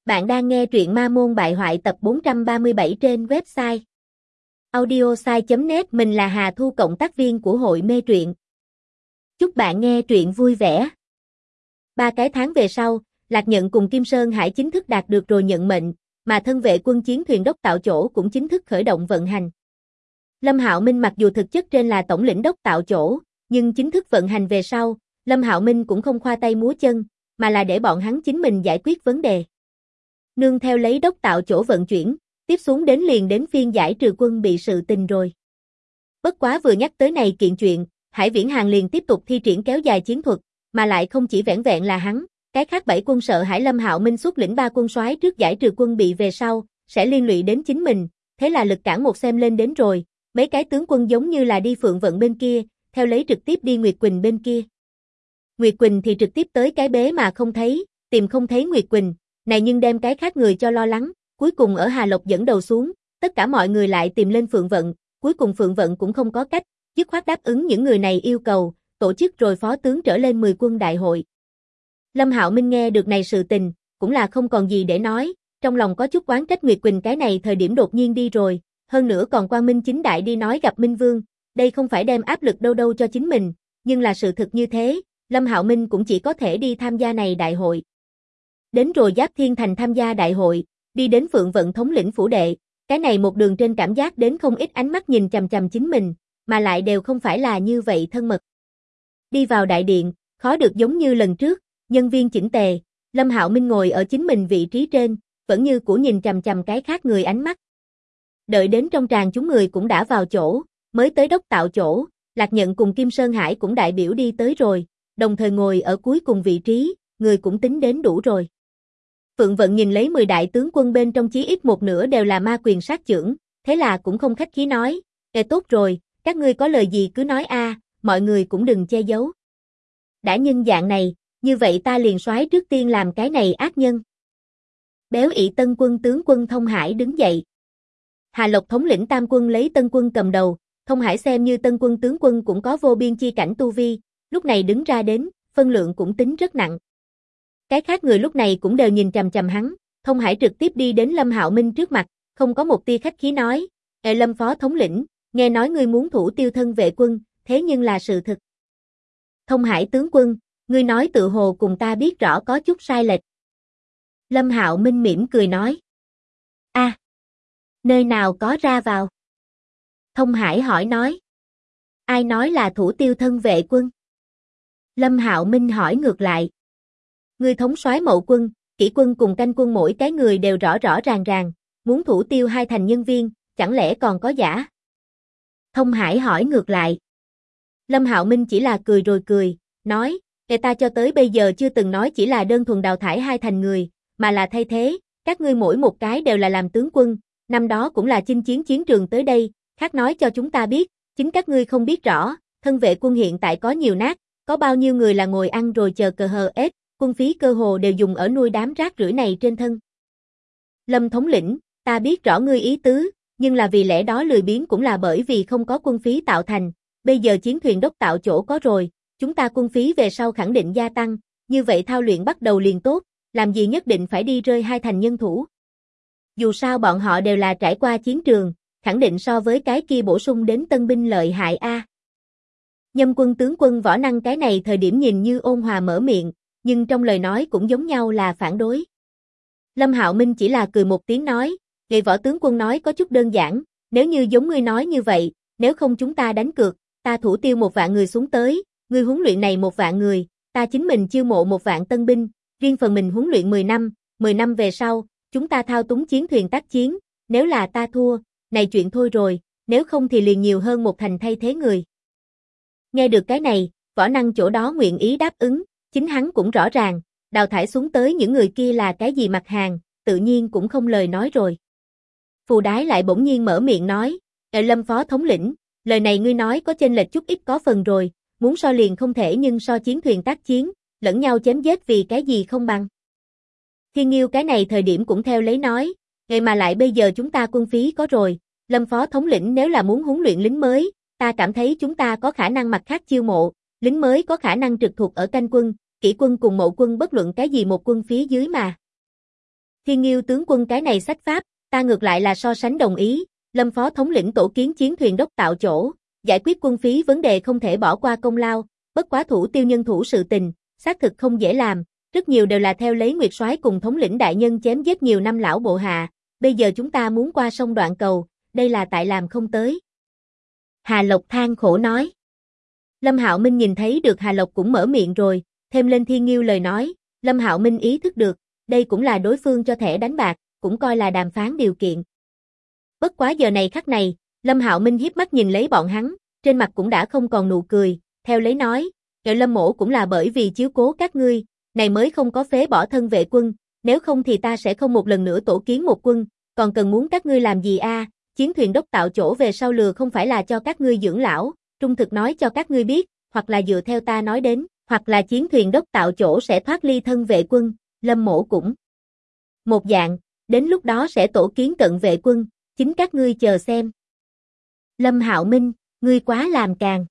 Bạn đang nghe truyện Ma Môn Bại Hoại tập 437 trên website audiosai.net. Mình là Hà Thu, cộng tác viên của hội mê truyện. Chúc bạn nghe truyện vui vẻ. 3 cái tháng về sau, Lạc Nhận cùng Kim Sơn Hải chính thức đạt được rồi nhận mệnh, mà thân vệ quân chiến thuyền đốc tạo chỗ cũng chính thức khởi động vận hành. Lâm Hạo Minh mặc dù thực chất trên là tổng lĩnh đốc tạo chỗ, nhưng chính thức vận hành về sau, Lâm Hạo Minh cũng không khoa tay múa chân, mà là để bọn hắn chính mình giải quyết vấn đề. Nương theo lấy đốc tạo chỗ vận chuyển, tiếp xuống liền đến phiên giải trừ quân bị sự tình rồi. Bất quá vừa nhắc tới này kiện chuyện, Hải Viễn Hàng liền tiếp tục thi triển kéo dài chiến thuật, mà lại không chỉ vẻn vẹn là hắn, cái khác 7 quân sợ Hải Lâm Hạo Minh xuất lĩnh 3 quân soái trước giải trừ quân bị về sau, sẽ liên lụy đến chính mình, thế là lực cản một xem lên đến rồi, mấy cái tướng quân giống như là đi Phượng Vận bên kia, theo lấy trực tiếp đi Nguyệt Quỳnh bên kia. Nguyệt Quỳnh thì trực tiếp tới cái bế mà không thấy, tìm không thấy Nguyệt Quỳnh, này nhưng đem cái khác người cho lo lắng, cuối cùng ở Hà Lộc dẫn đầu xuống, tất cả mọi người lại tìm lên Phượng Vận, cuối cùng Phượng Vận cũng không có cách, dứt khoát đáp ứng những người này yêu cầu, tổ chức rồi phó tướng trở lên 10 quân đại hội. Lâm Hạo Minh nghe được này sự tình, cũng là không còn gì để nói, trong lòng có chút oán trách Nguyệt Quỳnh cái này thời điểm đột nhiên đi rồi, hơn nữa còn quang minh chính đại đi nói gặp Minh Vương, đây không phải đem áp lực đâu đâu cho chính mình, nhưng là sự thực như thế, Lâm Hạo Minh cũng chỉ có thể đi tham gia này đại hội. Đến rồi Giáp Thiên Thành tham gia đại hội, đi đến Phượng Vận thống lĩnh phủ đệ, cái này một đường trên cảm giác đến không ít ánh mắt nhìn chằm chằm chính mình, mà lại đều không phải là như vậy thân mật. Đi vào đại điện, khó được giống như lần trước, nhân viên chỉnh tề, Lâm Hạo Minh ngồi ở chính mình vị trí trên, vẫn như cũ nhìn chằm chằm cái khác người ánh mắt. Đợi đến trong tràng chúng người cũng đã vào chỗ, mới tới đốc tạo chỗ, Lạc Nhận cùng Kim Sơn Hải cũng đại biểu đi tới rồi, đồng thời ngồi ở cuối cùng vị trí, người cũng tính đến đủ rồi. Phượng Vận nhìn lấy 10 đại tướng quân bên trong chí ít một nửa đều là ma quyền sát chưởng, thế là cũng không khách khí nói, tốt rồi, các ngươi có lời gì cứ nói a, mọi người cũng đừng che giấu. Đã nhân dạng này, như vậy ta liền soái trước tiên làm cái này ác nhân. Béo ị Tân quân tướng quân Thông Hải đứng dậy. Hà Lộc thống lĩnh Tam quân lấy Tân quân cầm đầu, Thông Hải xem như Tân quân tướng quân cũng có vô biên chi cảnh tu vi, lúc này đứng ra đến, phân lượng cũng tính rất nặng. Cái khác người lúc này cũng đều nhìn chằm chằm hắn, Thông Hải trực tiếp đi đến Lâm Hạo Minh trước mặt, không có một tia khách khí nói, Lâm phó thống lĩnh, nghe nói ngươi muốn thủ tiêu thân vệ quân, thế nhưng là sự thực. Thông Hải tướng quân, ngươi nói tự hồ cùng ta biết rõ có chút sai lệch. Lâm Hạo Minh mỉm cười nói, nơi nào có ra vào? Thông Hải hỏi nói, ai nói là thủ tiêu thân vệ quân? Lâm Hạo Minh hỏi ngược lại, ngươi thống soái mậu quân, kỷ quân cùng canh quân mỗi cái người đều rõ rõ ràng, muốn thủ tiêu 2 thành nhân viên, chẳng lẽ còn có giả? Thông Hải hỏi ngược lại. Lâm Hạo Minh chỉ là cười rồi cười, nói, ta cho tới bây giờ chưa từng nói chỉ là đơn thuần đào thải 2 thành người, mà là thay thế, các ngươi mỗi một cái đều là làm tướng quân, năm đó cũng là chinh chiến chiến trường tới đây, khác nói cho chúng ta biết, chính các ngươi không biết rõ, thân vệ quân hiện tại có nhiều nát, có bao nhiêu người là ngồi ăn rồi chờ cờ hờ ết, quân phí cơ hồ đều dùng ở nuôi đám rác rưởi này trên thân. Lâm thống lĩnh, ta biết rõ ngươi ý tứ, nhưng là vì lẽ đó lười biếng cũng là bởi vì không có quân phí tạo thành, bây giờ chiến thuyền đốc tạo chỗ có rồi, chúng ta quân phí về sau khẳng định gia tăng, như vậy thao luyện bắt đầu liền tốt, làm gì nhất định phải đi rơi 2 thành nhân thủ. Dù sao bọn họ đều là trải qua chiến trường, khẳng định so với cái kia bổ sung đến tân binh lợi hại a. Nhâm quân tướng quân Võ Năng cái này thời điểm nhìn như ôn hòa mở miệng, nhưng trong lời nói cũng giống nhau là phản đối. Lâm Hạo Minh chỉ là cười một tiếng nói, người Võ tướng quân nói có chút đơn giản, nếu như giống ngươi nói như vậy, nếu không chúng ta đánh cược, ta thủ tiêu 1 vạn người xuống tới, ngươi huấn luyện này 1 vạn người, ta chính mình chiêu mộ 1 vạn tân binh, riêng phần mình huấn luyện 10 năm về sau, chúng ta thao túng chiến thuyền tác chiến, nếu là ta thua, này chuyện thôi rồi, nếu không thì liền nhiều hơn 1 thành thay thế người. Nghe được cái này, Võ Năng chỗ đó nguyện ý đáp ứng, chính hắn cũng rõ ràng, đào thải xuống tới những người kia là cái gì mặt hàng, tự nhiên cũng không lời nói rồi. Phù Đái lại bỗng nhiên mở miệng nói, Lâm phó thống lĩnh, lời này ngươi nói có chênh lệch chút ít có phần rồi, muốn so liền không thể nhưng so chiến thuyền tác chiến, lẫn nhau chém giết vì cái gì không bằng. Thiên Nghiêu cái này thời điểm cũng theo lấy nói, mà lại bây giờ chúng ta quân phí có rồi, Lâm phó thống lĩnh nếu là muốn huấn luyện lính mới, ta cảm thấy chúng ta có khả năng mặt khác chiêu mộ, lính mới có khả năng trực thuộc ở canh quân, kỷ quân cùng mậu quân bất luận cái gì một quân phía dưới mà. Thiên Nghiêu tướng quân cái này sách pháp, ta ngược lại là so sánh đồng ý, Lâm phó thống lĩnh tổ kiến chiến thuyền đốc tạo chỗ, giải quyết quân phí vấn đề không thể bỏ qua công lao, bất quá thủ tiêu nhân thủ sự tình, xác thực không dễ làm, rất nhiều đều là theo lấy Nguyệt Soái cùng thống lĩnh đại nhân chém giết nhiều năm lão bộ hạ, bây giờ chúng ta muốn qua sông Đoạn Cầu, đây là tại làm không tới. Hà Lộc than khổ nói. Lâm Hạo Minh nhìn thấy được Hà Lộc cũng mở miệng rồi, thêm lên Thiên Nghiêu lời nói, Lâm Hạo Minh ý thức được, đây cũng là đối phương cho thẻ đánh bạc, cũng coi là đàm phán điều kiện. Bất quá giờ này khắc này, Lâm Hạo Minh hiếp mắt nhìn lấy bọn hắn, trên mặt cũng đã không còn nụ cười, theo lấy nói, Lâm mỗ cũng là bởi vì chiếu cố các ngươi, này mới không có phế bỏ thân vệ quân, nếu không thì ta sẽ không một lần nữa tổ kiến một quân, còn cần muốn các ngươi làm gì a? Chiến thuyền đốc tạo chỗ về sau lừa không phải là cho các ngươi dưỡng lão, trung thực nói cho các ngươi biết, hoặc là dựa theo ta nói đến, hoặc là chiến thuyền đốc tạo chỗ sẽ thoát ly thân vệ quân, Lâm mỗ cũng một dạng, đến lúc đó sẽ tổ kiến cận vệ quân, chính các ngươi chờ xem. Lâm Hạo Minh, ngươi quá làm càng.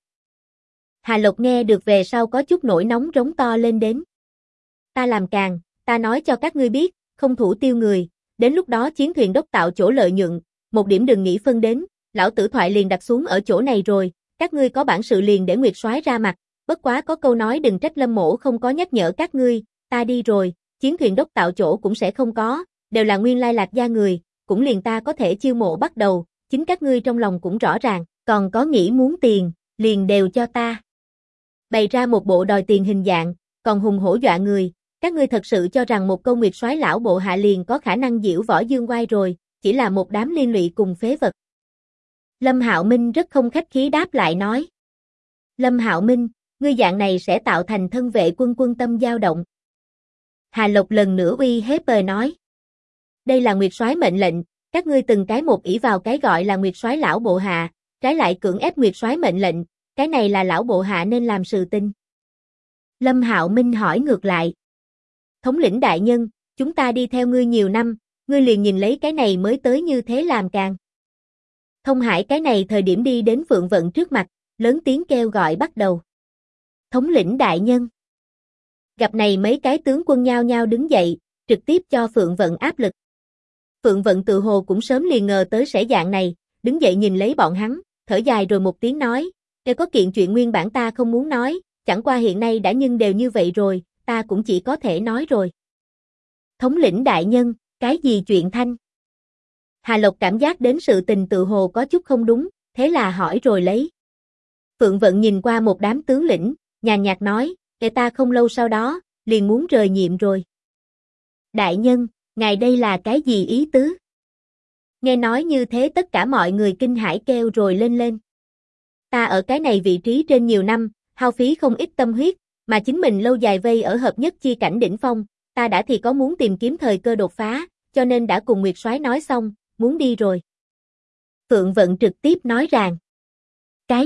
Hà Lộc nghe được về sau có chút nổi nóng rống to lên đến. Ta làm càng, ta nói cho các ngươi biết, không thủ tiêu người, đến lúc đó chiến thuyền đốc tạo chỗ lợi nhuận, một điểm đừng nghĩ phân đến, lão tử thoại liền đặt xuống ở chỗ này rồi, các ngươi có bản sự liền để Nguyệt Soái ra mặt, bất quá có câu nói đừng trách Lâm mỗ không có nhắc nhở các ngươi, ta đi rồi, chiến thuyền đốc tạo chỗ cũng sẽ không có, đều là nguyên lai Lạc gia người, cũng liền ta có thể chiêu mộ bắt đầu, chính các ngươi trong lòng cũng rõ ràng, còn có nghĩ muốn tiền, liền đều cho ta. Bày ra một bộ đòi tiền hình dạng, còn hùng hổ dọa người, các ngươi thật sự cho rằng một câu Nguyệt Soái lão bộ hạ liền có khả năng diễu võ dương oai rồi, chỉ là một đám liên lụy cùng phế vật. Lâm Hạo Minh rất không khách khí đáp lại nói. Lâm Hạo Minh, ngươi dạng này sẽ tạo thành thân vệ quân quân tâm dao động. Hà Lộc lần nữa uy hiếp nói. Đây là Nguyệt Soái mệnh lệnh, các ngươi từng cái một ỷ vào cái gọi là Nguyệt Soái lão bộ hạ, trái lại cưỡng ép Nguyệt Soái mệnh lệnh, cái này là lão bộ hạ nên làm sự tình. Lâm Hạo Minh hỏi ngược lại. Thống lĩnh đại nhân, chúng ta đi theo ngươi nhiều năm, ngươi liền nhìn lấy cái này mới tới như thế làm càng. Thông Hải cái này thời điểm đi đến Phượng Vận trước mặt, lớn tiếng kêu gọi bắt đầu. Thống lĩnh đại nhân. Gặp này mấy cái tướng quân nhao nhao đứng dậy, trực tiếp cho Phượng Vận áp lực. Phượng Vận tự hồ cũng sớm liền ngờ tới sẽ dạng này, đứng dậy nhìn lấy bọn hắn, thở dài rồi một tiếng nói, nếu có kiện chuyện nguyên bản ta không muốn nói, chẳng qua hiện nay đã nhưng đều như vậy rồi, ta cũng chỉ có thể nói rồi. Thống lĩnh đại nhân, cái gì chuyện thanh? Hà Lộc cảm giác đến sự tình tự hồ có chút không đúng, thế là hỏi rồi lấy. Phượng Vận nhìn qua một đám tướng lĩnh, nhàn nhạt nói, ta không lâu sau đó, liền muốn rời nhiệm rồi. Đại nhân, ngài đây là cái gì ý tứ? Nghe nói như thế tất cả mọi người kinh hãi kêu rồi lên lên. Ta ở cái này vị trí trên nhiều năm, hao phí không ít tâm huyết, mà chính mình lâu dài vây ở hợp nhất chi cảnh đỉnh phong, ta đã thì có muốn tìm kiếm thời cơ đột phá, cho nên đã cùng Nguyệt Soái nói xong, muốn đi rồi. Phượng Vận trực tiếp nói rằng, cái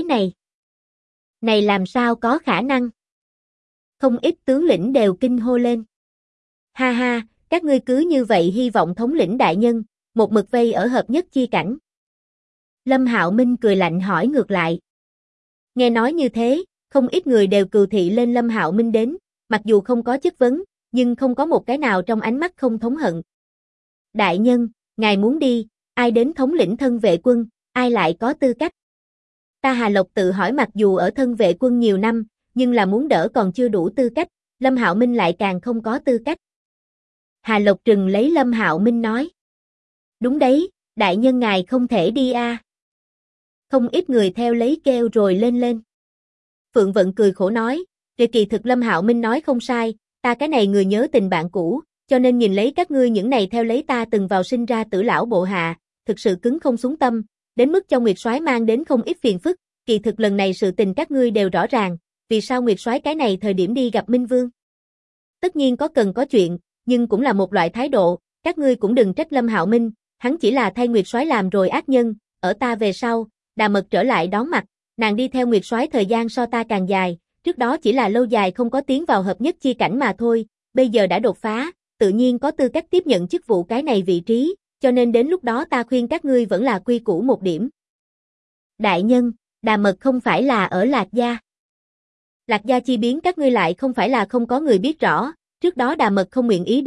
này làm sao có khả năng? Không ít tướng lĩnh đều kinh hô lên. Ha ha, các ngươi cứ như vậy hy vọng thống lĩnh đại nhân, một mực vây ở hợp nhất chi cảnh. Lâm Hạo Minh cười lạnh hỏi ngược lại. Nghe nói như thế, không ít người đều cừu thị lên Lâm Hạo Minh đến, mặc dù không có chất vấn, nhưng không có một cái nào trong ánh mắt không thống hận. Đại nhân, ngài muốn đi, ai đến thống lĩnh thân vệ quân, ai lại có tư cách? Ta Hà Lộc tự hỏi mặc dù ở thân vệ quân nhiều năm, nhưng là muốn đỡ còn chưa đủ tư cách, Lâm Hạo Minh lại càng không có tư cách. Hà Lộc trừng lấy Lâm Hạo Minh nói. Đúng đấy, đại nhân ngài không thể đi a. Không ít người theo lấy kêu rồi lên lên. Phượng Vận cười khổ nói, kỳ thực Lâm Hạo Minh nói không sai, ta cái này người nhớ tình bạn cũ, cho nên nhìn lấy các ngươi những này theo lấy ta từng vào sinh ra tử lão bộ hạ, thực sự cứng không xuống tâm, đến mức cho Nguyệt Soái mang đến không ít phiền phức, kỳ thực lần này sự tình các ngươi đều rõ ràng, vì sao Nguyệt Soái cái này thời điểm đi gặp Minh Vương? Tất nhiên có cần có chuyện, nhưng cũng là một loại thái độ, các ngươi cũng đừng trách Lâm Hạo Minh, hắn chỉ là thay Nguyệt Soái làm rồi ác nhân, ở ta về sau, Đà Mật trở lại đón mặt, nàng đi theo Nguyệt Soái thời gian so ta càng dài, trước đó chỉ là lâu dài không có tiến vào hợp nhất chi cảnh mà thôi, bây giờ đã đột phá, tự nhiên có tư cách tiếp nhận chức vụ cái này vị trí, cho nên đến lúc đó ta khuyên các ngươi vẫn là quy củ một điểm. Đại nhân, Đà Mật không phải là ở Lạc Gia. Lạc Gia chi biến các ngươi lại không phải là không có người biết rõ, trước đó Đà Mật không nguyện ý đi,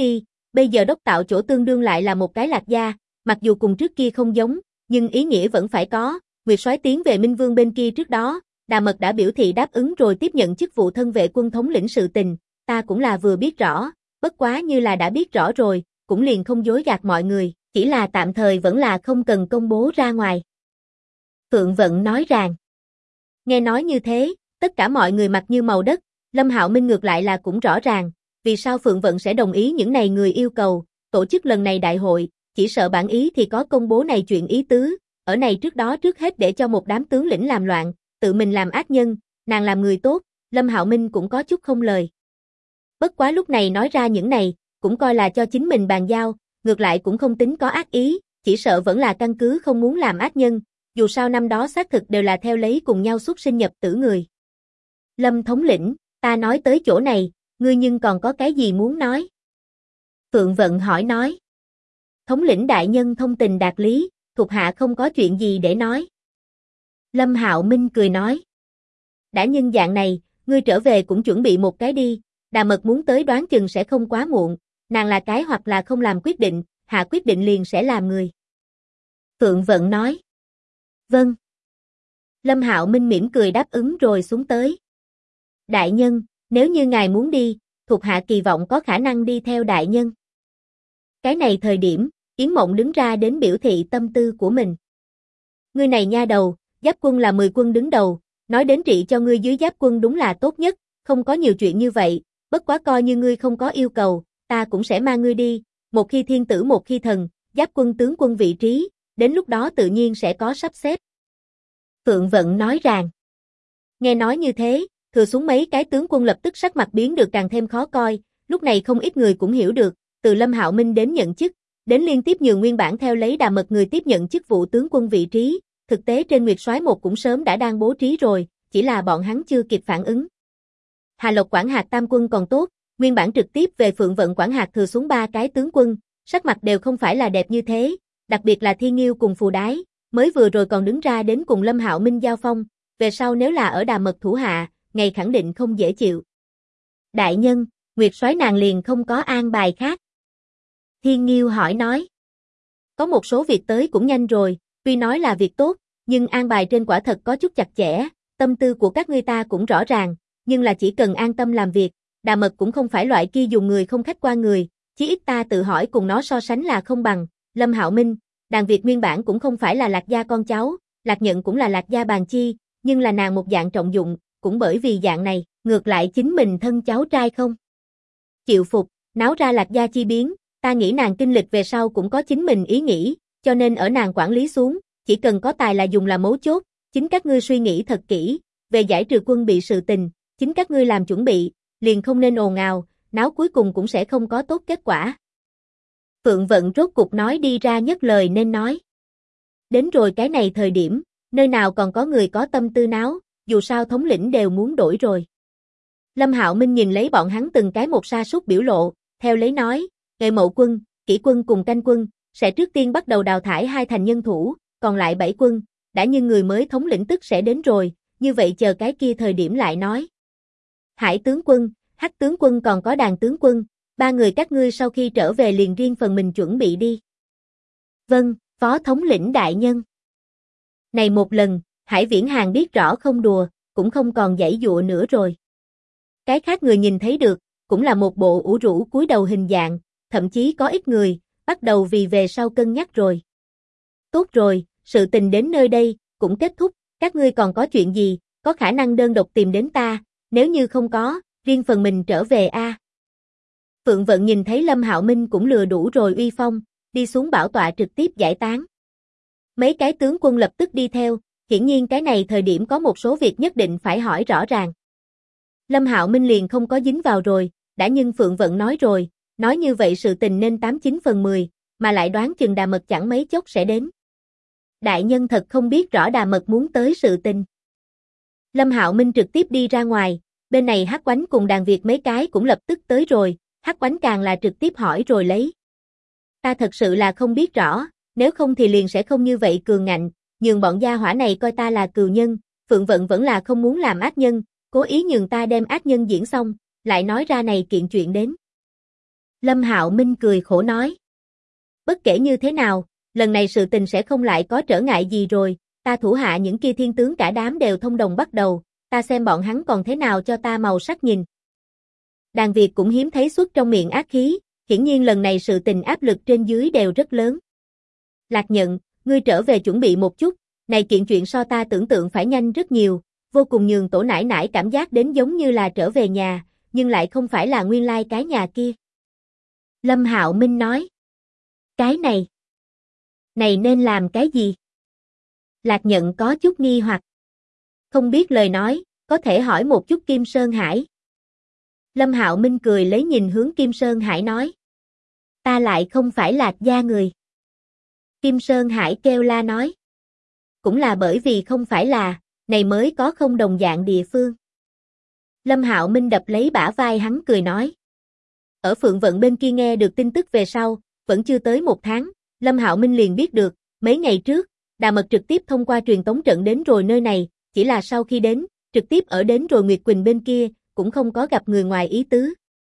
Bây giờ đốc tạo chỗ tương đương lại là một cái Lạc gia, mặc dù cùng trước kia không giống, nhưng ý nghĩa vẫn phải có. Nguyệt soái tiến về Minh Vương bên kia trước đó, Đà Mật đã biểu thị đáp ứng rồi tiếp nhận chức vụ thân vệ quân thống lĩnh sự tình, ta cũng là vừa biết rõ, bất quá như là đã biết rõ rồi, cũng liền không dối gạt mọi người, chỉ là tạm thời vẫn là không cần công bố ra ngoài. Phượng Vận nói rằng, nghe nói như thế, tất cả mọi người mặt như màu đất, Lâm Hạo Minh ngược lại là cũng rõ ràng, vì sao Phượng Vận sẽ đồng ý những này người yêu cầu, tổ chức lần này đại hội, chỉ sợ bản ý thì có công bố này chuyện ý tứ, ở này trước đó trước hết để cho một đám tướng lĩnh làm loạn, tự mình làm ác nhân, nàng làm người tốt, Lâm Hạo Minh cũng có chút không lời. Bất quá lúc này nói ra những này, cũng coi là cho chính mình bàn giao, ngược lại cũng không tính có ác ý, chỉ sợ vẫn là căn cứ không muốn làm ác nhân, dù sao năm đó xác thực đều là theo lấy cùng nhau xuất sinh nhập tử người. Lâm thống lĩnh, ta nói tới chỗ này, ngươi nhưng còn có cái gì muốn nói? Phượng Vận hỏi nói. Thống lĩnh đại nhân thông tình đạt lý, thuộc hạ không có chuyện gì để nói. Lâm Hạo Minh cười nói. Đã nhân dạng này, ngươi trở về cũng chuẩn bị một cái đi, Đà Mật muốn tới đoán chừng sẽ không quá muộn, nàng là cái hoặc là không làm quyết định, hạ quyết định liền sẽ làm người. Phượng Vận nói. Vâng. Lâm Hạo Minh mỉm cười đáp ứng rồi xuống tới. Đại nhân, nếu như ngài muốn đi, thuộc hạ kỳ vọng có khả năng đi theo đại nhân. Cái này thời điểm, Yến Mộng đứng ra đến biểu thị tâm tư của mình. Ngươi này nha đầu, giáp quân là 10 quân đứng đầu, nói đến trị cho ngươi dưới giáp quân đúng là tốt nhất, không có nhiều chuyện như vậy, bất quá coi như ngươi không có yêu cầu, ta cũng sẽ mang ngươi đi, một khi thiên tử một khi thần, giáp quân tướng quân vị trí, đến lúc đó tự nhiên sẽ có sắp xếp. Phượng Vận nói rằng, nghe nói như thế, thừa xuống mấy cái tướng quân lập tức sắc mặt biến được càng thêm khó coi, lúc này không ít người cũng hiểu được, từ Lâm Hạo Minh đến nhận chức, đến liên tiếp nhường nguyên bản theo lấy Đà Mật người tiếp nhận chức vụ tướng quân vị trí, thực tế trên Nguyệt soái một cũng sớm đã đang bố trí rồi, chỉ là bọn hắn chưa kịp phản ứng. Hà Lộc quản hạt tam quân còn tốt, nguyên bản trực tiếp về Phượng Vận quản hạt thừa xuống 3 cái tướng quân, sắc mặt đều không phải là đẹp như thế, đặc biệt là Thiên Nghiêu cùng Phù Đái, mới vừa rồi còn đứng ra đến cùng Lâm Hạo Minh giao phong, về sau nếu là ở Đà Mật thủ hạ, ngày khẳng định không dễ chịu. Đại nhân, Nguyệt soái nàng liền không có an bài khác. Thiên Nghiêu hỏi nói. Có một số việc tới cũng nhanh rồi, tuy nói là việc tốt, nhưng an bài trên quả thật có chút chặt chẽ, tâm tư của các ngươi ta cũng rõ ràng, nhưng là chỉ cần an tâm làm việc, Đà Mật cũng không phải loại kia dùng người không khách qua người, chí ít ta tự hỏi cùng nó so sánh là không bằng. Lâm Hạo Minh, Đàn Việt nguyên bản cũng không phải là Lạc gia con cháu, Lạc Nhận cũng là Lạc gia bàn chi, nhưng là nàng một dạng trọng dụng, cũng bởi vì dạng này, ngược lại chính mình thân cháu trai không chịu phục, náo ra Lạc gia chi biến, ta nghĩ nàng kinh lịch về sau cũng có chính mình ý nghĩ, cho nên ở nàng quản lý xuống, chỉ cần có tài là dùng là mấu chốt, chính các ngươi suy nghĩ thật kỹ, về giải trừ quân bị sự tình, chính các ngươi làm chuẩn bị, liền không nên ồn ào, náo cuối cùng cũng sẽ không có tốt kết quả. Phượng Vận rốt cục nói đi ra nhất lời nên nói. Đến rồi cái này thời điểm, nơi nào còn có người có tâm tư náo, dù sao thống lĩnh đều muốn đổi rồi. Lâm Hạo Minh nhìn lấy bọn hắn từng cái một sa sút biểu lộ, theo lấy nói, Nghệ Mậu quân, Kỷ quân cùng Canh quân, sẽ trước tiên bắt đầu đào thải 2 thành nhân thủ, còn lại 7 quân, đã như người mới thống lĩnh tức sẽ đến rồi, như vậy chờ cái kia thời điểm lại nói. Hải tướng quân, Hắc tướng quân còn có Đàn tướng quân, 3 người các ngươi sau khi trở về liền riêng phần mình chuẩn bị đi. Vâng, phó thống lĩnh đại nhân. Này một lần, Hải Viễn Hàng biết rõ không đùa, cũng không còn giãy dụa nữa rồi. Cái khác người nhìn thấy được, cũng là một bộ ủ rũ cúi đầu hình dạng, thậm chí có ít người, bắt đầu vì về sau cân nhắc rồi. Tốt rồi, sự tình đến nơi đây, cũng kết thúc, các ngươi còn có chuyện gì, có khả năng đơn độc tìm đến ta, nếu như không có, riêng phần mình trở về a. Phượng Vận nhìn thấy Lâm Hạo Minh cũng lừa đủ rồi uy phong, đi xuống bảo tọa trực tiếp giải tán. Mấy cái tướng quân lập tức đi theo, hiển nhiên cái này thời điểm có một số việc nhất định phải hỏi rõ ràng. Lâm Hạo Minh liền không có dính vào rồi, đã nhưng Phượng Vận nói rồi, nói như vậy sự tình nên 89 phần 10, mà lại đoán chừng Đà Mật chẳng mấy chốc sẽ đến. Đại nhân thật không biết rõ Đà Mật muốn tới sự tình. Lâm Hạo Minh trực tiếp đi ra ngoài, bên này Hắc Oánh cùng Đàn Việt mấy cái cũng lập tức tới rồi, Hắc Oánh càng là trực tiếp hỏi rồi lấy. Ta thật sự là không biết rõ, nếu không thì liền sẽ không như vậy cường ngạnh, nhường bọn gia hỏa này coi ta là cừu nhân, Phượng Vận vẫn là không muốn làm ác nhân, cố ý nhường ta đem ác nhân diễn xong, lại nói ra này kiện chuyện đến. Lâm Hạo Minh cười khổ nói. Bất kể như thế nào, lần này sự tình sẽ không lại có trở ngại gì rồi, ta thủ hạ những kia thiên tướng cả đám đều thông đồng bắt đầu, ta xem bọn hắn còn thế nào cho ta màu sắc nhìn. Đàn Việt cũng hiếm thấy xuất trong miệng ác khí, hiển nhiên lần này sự tình áp lực trên dưới đều rất lớn. Lạc Nhận, ngươi trở về chuẩn bị một chút, này kiện chuyện so ta tưởng tượng phải nhanh rất nhiều, vô cùng nhường tổ nải nải cảm giác đến giống như là trở về nhà, nhưng lại không phải là nguyên lai cái nhà kia. Lâm Hạo Minh nói. Cái này nên làm cái gì? Lạc Nhận có chút nghi hoặc. Không biết lời nói, có thể hỏi một chút Kim Sơn Hải. Lâm Hạo Minh cười lấy nhìn hướng Kim Sơn Hải nói. Ta lại không phải Lạc gia người. Kim Sơn Hải kêu la nói. Cũng là bởi vì không phải là, này mới có không đồng dạng địa phương. Lâm Hạo Minh đập lấy bả vai hắn cười nói. Ở Phượng Vận bên kia nghe được tin tức về sau, vẫn chưa tới một tháng, Lâm Hạo Minh liền biết được, mấy ngày trước, Đà Mật trực tiếp thông qua truyền tống trận đến rồi nơi này, chỉ là sau khi đến, trực tiếp ở đến rồi Nguyệt Quỳnh bên kia, cũng không có gặp người ngoài ý tứ.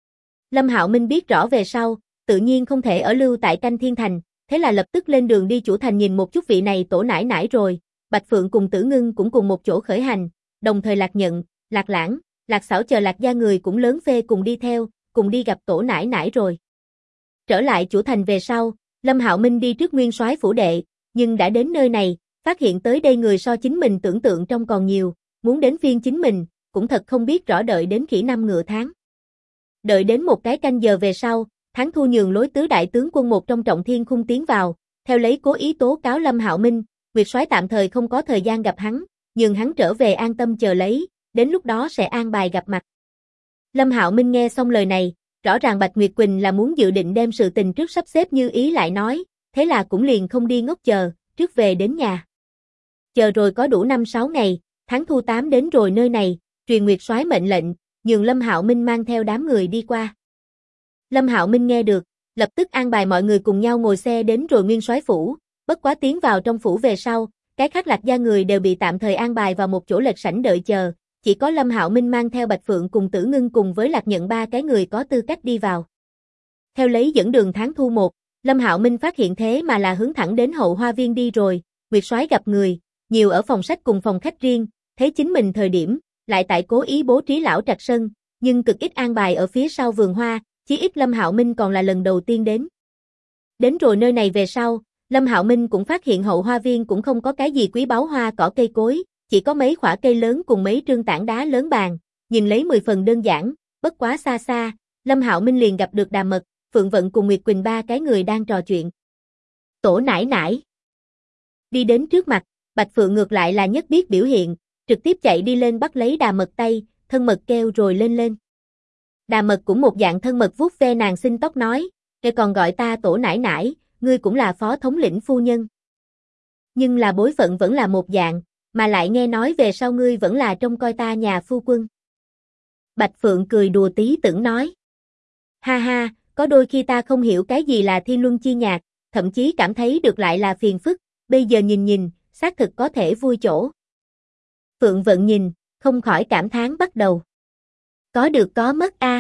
Lâm Hạo Minh biết rõ về sau, tự nhiên không thể ở lưu tại Canh Thiên Thành, thế là lập tức lên đường đi chủ thành nhìn một chút vị này tổ nải nải rồi, Bạch Phượng cùng Tử Ngưng cũng cùng một chỗ khởi hành, đồng thời Lạc Nhận, Lạc Lãng, Lạc Xảo chờ Lạc gia người cũng lớn phê cùng đi theo, cùng đi gặp tổ nải nải rồi. Trở lại chủ thành về sau, Lâm Hạo Minh đi trước Nguyên Soái phủ đệ, nhưng đã đến nơi này, phát hiện tới đây người so chính mình tưởng tượng trong còn nhiều, muốn đến phiên chính mình, cũng thật không biết rõ đợi đến khỉ năm ngựa tháng. Đợi đến một cái canh giờ về sau, Thắng Thu nhường lối tứ đại tướng quân một trong Trọng Thiên Khung tiến vào, theo lấy cố ý tố cáo Lâm Hạo Minh, Nguyệt Soái tạm thời không có thời gian gặp hắn, nhường hắn trở về an tâm chờ lấy, đến lúc đó sẽ an bài gặp mặt. Lâm Hạo Minh nghe xong lời này, rõ ràng Bạch Nguyệt Quỳnh là muốn dự định đem sự tình trước sắp xếp như ý lại nói, thế là cũng liền không đi ngốc chờ, trước về đến nhà. Chờ rồi có đủ 5-6 ngày, Tháng Thu 8 đến rồi nơi này, truyền Nguyệt Soái mệnh lệnh, nhường Lâm Hạo Minh mang theo đám người đi qua. Lâm Hạo Minh nghe được, lập tức an bài mọi người cùng nhau ngồi xe đến rồi Nguyên Soái phủ, bất quá tiến vào trong phủ về sau, cái khác Lạc gia người đều bị tạm thời an bài vào một chỗ lệch sảnh đợi chờ, chỉ có Lâm Hạo Minh mang theo Bạch Phượng cùng Tử Ngưng cùng với Lạc Nhận ba cái người có tư cách đi vào. Theo lấy dẫn đường Tháng Thu 1, Lâm Hạo Minh phát hiện thế mà là hướng thẳng đến hậu hoa viên đi rồi, Nguyệt Soái gặp người, nhiều ở phòng sách cùng phòng khách riêng, thấy chính mình thời điểm, lại tại cố ý bố trí lão trạch sân, nhưng cực ít an bài ở phía sau vườn hoa, chí ít Lâm Hạo Minh còn là lần đầu tiên đến. Đến rồi nơi này về sau, Lâm Hạo Minh cũng phát hiện hậu hoa viên cũng không có cái gì quý báu hoa cỏ cây cối, chỉ có mấy khỏa cây lớn cùng mấy trương tảng đá lớn bàn, nhìn lấy 10 phần đơn giản, bất quá xa xa, Lâm Hạo Minh liền gặp được Đà Mật, Phượng Vận cùng Nguyệt Quỳnh ba cái người đang trò chuyện. Tổ nải nải. Đi đến trước mặt, Bạch Phượng ngược lại là nhất biết biểu hiện, trực tiếp chạy đi lên bắt lấy Đà Mật tay, thân mật kêu rồi lên lên. Đà Mật cũng một dạng thân mật vuốt ve nàng xinh tóc nói, "Ngươi còn gọi ta tổ nải nải, ngươi cũng là phó thống lĩnh phu nhân. Nhưng là bối phận vẫn là một dạng, mà lại nghe nói về sau ngươi vẫn là trông coi ta nhà phu quân." Bạch Phượng cười đùa tí tưởng nói, "Ha ha, có đôi khi ta không hiểu cái gì là thiên luân chi nhạc, thậm chí cảm thấy được lại là phiền phức, bây giờ nhìn nhìn, xác thực có thể vui chỗ." Phượng Vận nhìn, không khỏi cảm thán bắt đầu. Có được có mất a.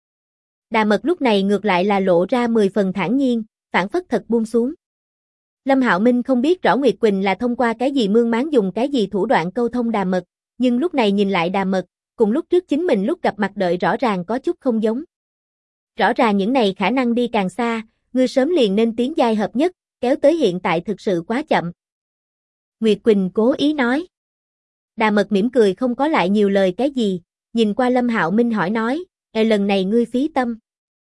Đà Mật lúc này ngược lại là lộ ra 10 phần thản nhiên, phảng phất thật buông xuống. Lâm Hạo Minh không biết rõ Nguyệt Quỳnh là thông qua cái gì mương máng dùng cái gì thủ đoạn câu thông Đà Mật, nhưng lúc này nhìn lại Đà Mật, cùng lúc trước chính mình lúc gặp mặt đợi rõ ràng có chút không giống. Rõ ràng những này khả năng đi càng xa, ngươi sớm liền nên tiến giai hợp nhất, kéo tới hiện tại thực sự quá chậm. Nguyệt Quỳnh cố ý nói. Đà Mật mỉm cười không có lại nhiều lời cái gì, nhìn qua Lâm Hạo Minh hỏi nói, lần này ngươi phí tâm.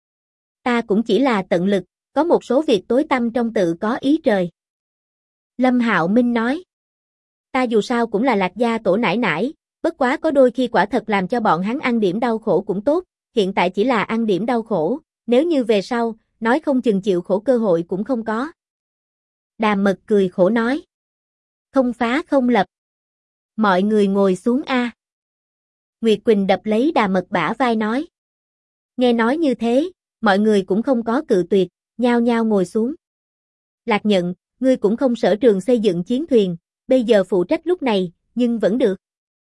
Ta cũng chỉ là tận lực, có một số việc tối tăm trong tự có ý trời. Lâm Hạo Minh nói, ta dù sao cũng là Lạc gia tổ nải nải, bất quá có đôi khi quả thật làm cho bọn hắn ăn điểm đau khổ cũng tốt, hiện tại chỉ là ăn điểm đau khổ, nếu như về sau, nói không chừng chịu khổ cơ hội cũng không có. Đà Mật cười khổ nói, không phá không lập. Mọi người ngồi xuống a. Nguyệt Quỳnh đập lấy Đà Mật bả vai nói. Nghe nói như thế, mọi người cũng không có cự tuyệt, nhao nhao ngồi xuống. Lạc Nhận, ngươi cũng không sở trường xây dựng chiến thuyền, bây giờ phụ trách lúc này, nhưng vẫn được.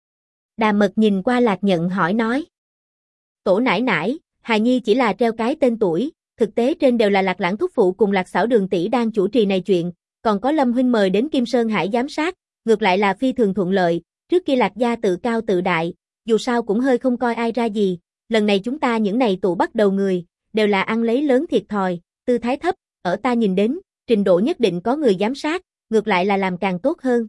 Đà Mật nhìn qua Lạc Nhận hỏi nói. Tổ nải nải, hài nhi chỉ là treo cái tên tuổi, thực tế trên đều là Lạc Lãng thúc phụ cùng Lạc Xảo Đường tỷ đang chủ trì này chuyện, còn có Lâm huynh mời đến Kim Sơn Hải giám sát, ngược lại là phi thường thuận lợi, trước kia Lạc gia tự cao tự đại, dù sao cũng hơi không coi ai ra gì, lần này chúng ta những này tụ bắt đầu người, đều là ăn lấy lớn thiệt thòi, tư thái thấp, ở ta nhìn đến, trình độ nhất định có người giám sát, ngược lại là làm càng tốt hơn.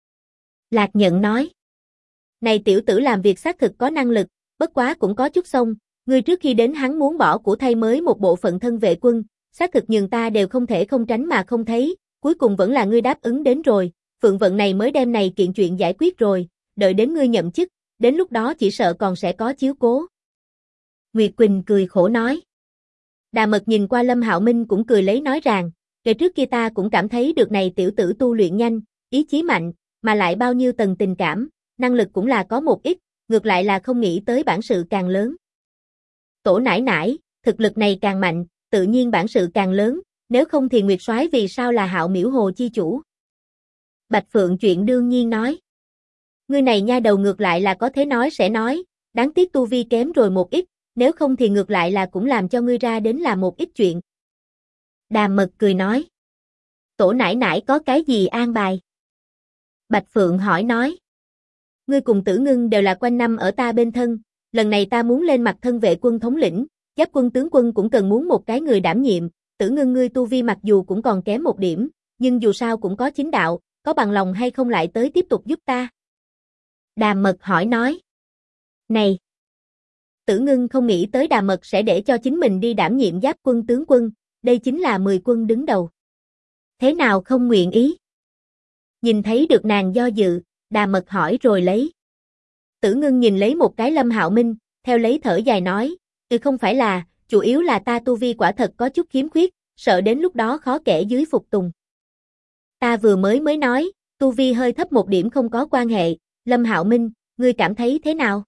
Lạc Nhận nói, này tiểu tử làm việc xác thực có năng lực, bất quá cũng có chút xông, ngươi trước khi đến hắn muốn bỏ của thay mới một bộ phận thân vệ quân, xác thực nhường ta đều không thể không tránh mà không thấy, cuối cùng vẫn là ngươi đáp ứng đến rồi, Phượng Vận này mới đem này kiện chuyện giải quyết rồi, đợi đến ngươi nhậm chức, đến lúc đó chỉ sợ còn sẽ có chiếu cố. Nguyệt Quỳnh cười khổ nói. Đà Mật nhìn qua Lâm Hạo Minh cũng cười lấy nói rằng, kể trước kia ta cũng cảm thấy được này tiểu tử tu luyện nhanh, ý chí mạnh, mà lại bao nhiêu tầng tình cảm, năng lực cũng là có một ít, ngược lại là không nghĩ tới bản sự càng lớn. Tổ nãi nãi, thực lực này càng mạnh, tự nhiên bản sự càng lớn, nếu không thì Nguyệt Soái vì sao là Hạo Miễu Hồ chi chủ? Bạch Phượng chuyện đương nhiên nói. Ngươi này nha đầu ngược lại là có thế nói sẽ nói, đáng tiếc tu vi kém rồi một ít, nếu không thì ngược lại là cũng làm cho ngươi ra đến là một ít chuyện. Đà Mật cười nói. Tổ nãi nãi có cái gì an bài? Bạch Phượng hỏi nói. Ngươi cùng Tử Ngưng đều là quanh năm ở ta bên thân, lần này ta muốn lên mặt thân vệ quân thống lĩnh, giáp quân tướng quân cũng cần muốn một cái người đảm nhiệm, Tử Ngưng ngươi tu vi mặc dù cũng còn kém một điểm, nhưng dù sao cũng có chính đạo, có bằng lòng hay không lại tới tiếp tục giúp ta? Đà Mật hỏi nói. Này! Tử Ngưng không nghĩ tới Đà Mật sẽ để cho chính mình đi đảm nhiệm giáp quân tướng quân, đây chính là 10 quân đứng đầu. Thế nào không nguyện ý? Nhìn thấy được nàng do dự, Đà Mật hỏi rồi lấy. Tử Ngưng nhìn lấy một cái Lâm Hạo Minh, theo lấy thở dài nói, không phải là, chủ yếu là ta tu vi quả thật có chút khiếm khuyết, sợ đến lúc đó khó kẻ dưới phục tùng. Ta vừa mới nói, tu vi hơi thấp một điểm không có quan hệ, Lâm Hạo Minh, ngươi cảm thấy thế nào?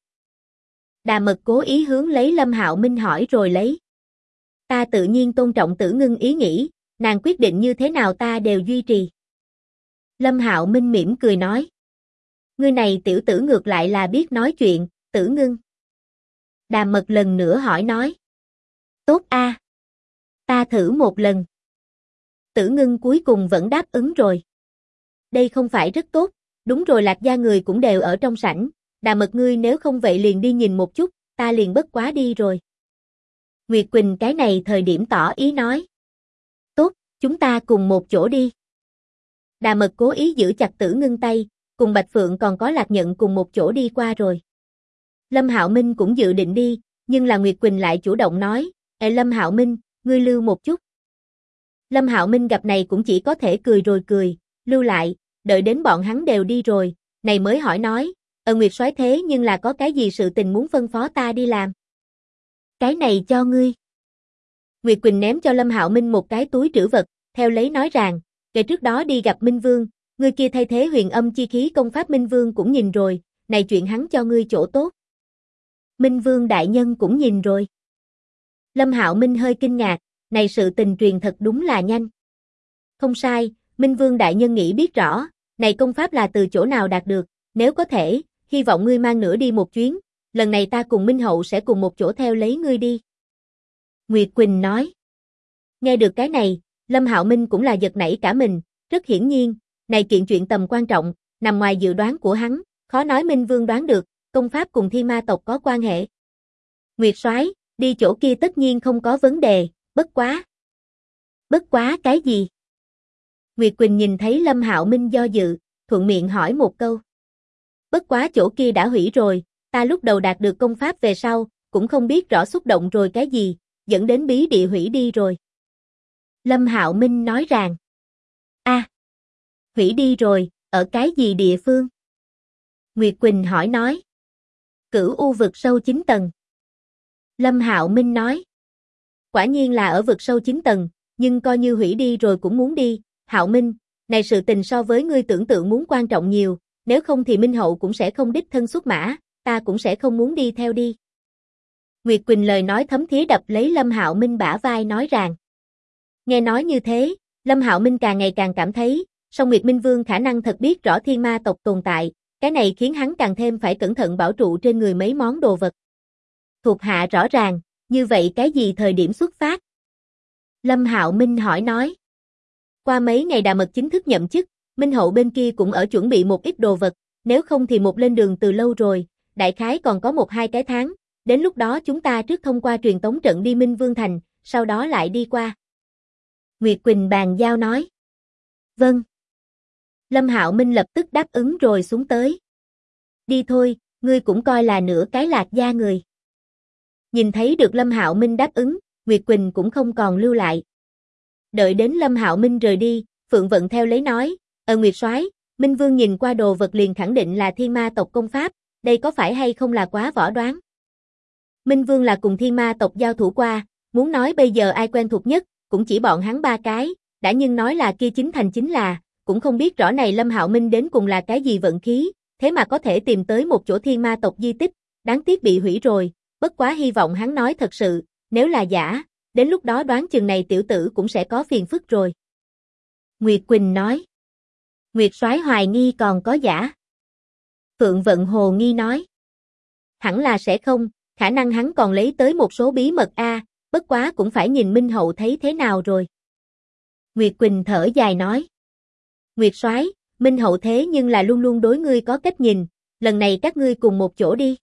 Đà Mật cố ý hướng lấy Lâm Hạo Minh hỏi rồi lấy. Ta tự nhiên tôn trọng Tử Ngưng ý nghĩ, nàng quyết định như thế nào ta đều duy trì. Lâm Hạo Minh mỉm cười nói. Ngươi này tiểu tử ngược lại là biết nói chuyện, Tử Ngưng. Đà Mật lần nữa hỏi nói. Tốt a, ta thử một lần. Tử Ngưng cuối cùng vẫn đáp ứng rồi. Đây không phải rất tốt, đúng rồi Lạc gia người cũng đều ở trong sảnh, Đà Mật ngươi nếu không vậy liền đi nhìn một chút, ta liền bất quá đi rồi. Nguyệt Quỳnh cái này thời điểm tỏ ý nói. Tốt, chúng ta cùng một chỗ đi. Đà Mật cố ý giữ chặt Tử Ngưng tay, cùng Bạch Phượng còn có Lạc Nhận cùng một chỗ đi qua rồi. Lâm Hạo Minh cũng dự định đi, nhưng là Nguyệt Quỳnh lại chủ động nói, Lâm Hạo Minh, ngươi lưu một chút. Lâm Hạo Minh gặp này cũng chỉ có thể cười rồi cười, lưu lại, đợi đến bọn hắn đều đi rồi, này mới hỏi nói, Nguyệt Soái thế nhưng là có cái gì sự tình muốn phân phó ta đi làm? Cái này cho ngươi. Nguyệt Quỳnh ném cho Lâm Hạo Minh một cái túi trữ vật, theo lấy nói rằng, kể trước đó đi gặp Minh Vương, ngươi kia thay thế huyền âm chi khí công pháp Minh Vương cũng nhìn rồi, này chuyện hắn cho ngươi chỗ tốt. Minh Vương đại nhân cũng nhìn rồi. Lâm Hạo Minh hơi kinh ngạc, này sự tình truyền thật đúng là nhanh. Không sai, Minh Vương đại nhân nghĩ biết rõ, này công pháp là từ chỗ nào đạt được, nếu có thể, hy vọng ngươi mang nữa đi một chuyến, lần này ta cùng Minh Hậu sẽ cùng một chỗ theo lấy ngươi đi. Nguyệt Quỳnh nói. Nghe được cái này, Lâm Hạo Minh cũng là giật nảy cả mình, rất hiển nhiên, này kiện chuyện tầm quan trọng, nằm ngoài dự đoán của hắn, khó nói Minh Vương đoán được, công pháp cùng Thi Ma tộc có quan hệ. Nguyệt Soái, đi chỗ kia tất nhiên không có vấn đề, bất quá. Bất quá cái gì? Nguyệt Quỳnh nhìn thấy Lâm Hạo Minh do dự, thuận miệng hỏi một câu. Bất quá chỗ kia đã hủy rồi, ta lúc đầu đạt được công pháp về sau, cũng không biết rõ xúc động rồi cái gì, dẫn đến bí địa hủy đi rồi. Lâm Hạo Minh nói rằng. Hủy đi rồi, ở cái gì địa phương? Nguyệt Quỳnh hỏi nói. Cửu U vực sâu 9 tầng. Lâm Hạo Minh nói. Quả nhiên là ở vực sâu 9 tầng, nhưng coi như hủy đi rồi cũng muốn đi. Hạo Minh, này sự tình so với ngươi tưởng tượng muốn quan trọng nhiều, nếu không thì Minh Hậu cũng sẽ không đích thân xuất mã, ta cũng sẽ không muốn đi theo đi. Nguyệt Quỳnh lời nói thấm thía đập lấy Lâm Hạo Minh bả vai nói rằng. Nghe nói như thế, Lâm Hạo Minh càng ngày càng cảm thấy, song Nguyệt Minh Vương khả năng thật biết rõ thiên ma tộc tồn tại, cái này khiến hắn càng thêm phải cẩn thận bảo trụ trên người mấy món đồ vật. Thuộc hạ rõ ràng, như vậy cái gì thời điểm xuất phát? Lâm Hạo Minh hỏi nói. Qua mấy ngày Đà Mật chính thức nhậm chức, Minh Hậu bên kia cũng ở chuẩn bị một ít đồ vật, nếu không thì một lên đường từ lâu rồi, đại khái còn có 1-2 cái tháng, đến lúc đó chúng ta trước thông qua truyền tống trận đi Minh Vương Thành, sau đó lại đi qua. Nguyệt Quỳnh bàn giao nói. Vâng. Lâm Hạo Minh lập tức đáp ứng rồi xuống tới. Đi thôi, ngươi cũng coi là nửa cái Lạc gia người. Nhìn thấy được Lâm Hạo Minh đáp ứng, Nguyệt Quỳnh cũng không còn lưu lại. Đợi đến Lâm Hạo Minh rời đi, Phượng Vận theo lấy nói, Nguyệt soái, Minh Vương nhìn qua đồ vật liền khẳng định là thiên ma tộc công pháp, đây có phải hay không là quá võ đoán? Minh Vương là cùng thiên ma tộc giao thủ qua, muốn nói bây giờ ai quen thuộc nhất, cũng chỉ bọn hắn 3 cái, đã nhưng nói là kia chính thành chính là, cũng không biết rõ này Lâm Hạo Minh đến cùng là cái gì vận khí, thế mà có thể tìm tới một chỗ thiên ma tộc di tích, đáng tiếc bị hủy rồi, bất quá hy vọng hắn nói thật sự, nếu là giả, đến lúc đó đoán chừng này tiểu tử cũng sẽ có phiền phức rồi. Nguyệt Quỳnh nói. Nguyệt soái hoài nghi còn có giả. Phượng Vận hồ nghi nói. Hẳn là sẽ không, khả năng hắn còn lấy tới một số bí mật a, bất quá cũng phải nhìn Minh Hậu thấy thế nào rồi. Nguyệt Quỳnh thở dài nói. Nguyệt soái, Minh Hậu thế nhưng là luôn luôn đối ngươi có cách nhìn, lần này các ngươi cùng một chỗ đi.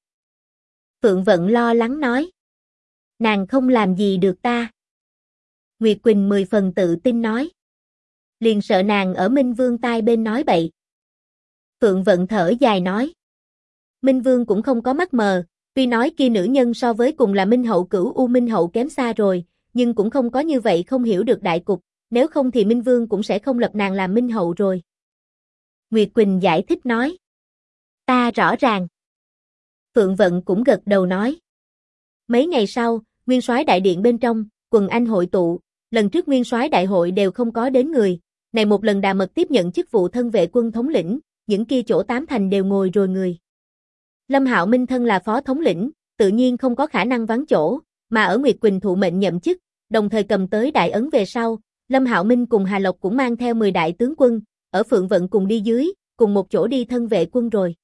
Phượng Vận lo lắng nói. Nàng không làm gì được ta. Nguyệt Quỳnh 10 phần tự tin nói. Liền sợ nàng ở Minh Vương tai bên nói bậy. Phượng Vận thở dài nói. Minh Vương cũng không có mắt mờ, tuy nói kia nữ nhân so với cùng là Minh Hậu cửu U Minh Hậu kém xa rồi, nhưng cũng không có như vậy không hiểu được đại cục, nếu không thì Minh Vương cũng sẽ không lập nàng làm Minh Hậu rồi. Nguyệt Quỳnh giải thích nói. Ta rõ ràng. Phượng Vận cũng gật đầu nói. Mấy ngày sau, Nguyên soái đại điện bên trong, quần anh hội tụ, lần trước Nguyên soái đại hội đều không có đến người, này một lần Đà Mật tiếp nhận chức vụ thân vệ quân thống lĩnh, những kia chỗ 8 thành đều ngồi rồi người. Lâm Hạo Minh thân là phó thống lĩnh, tự nhiên không có khả năng vắng chỗ, mà ở Nguyệt Quỳnh thụ mệnh nhậm chức, đồng thời cầm tới đại ấn về sau, Lâm Hạo Minh cùng Hà Lộc cũng mang theo 10 đại tướng quân, ở Phượng Vận cùng đi dưới, cùng một chỗ đi thân vệ quân rồi.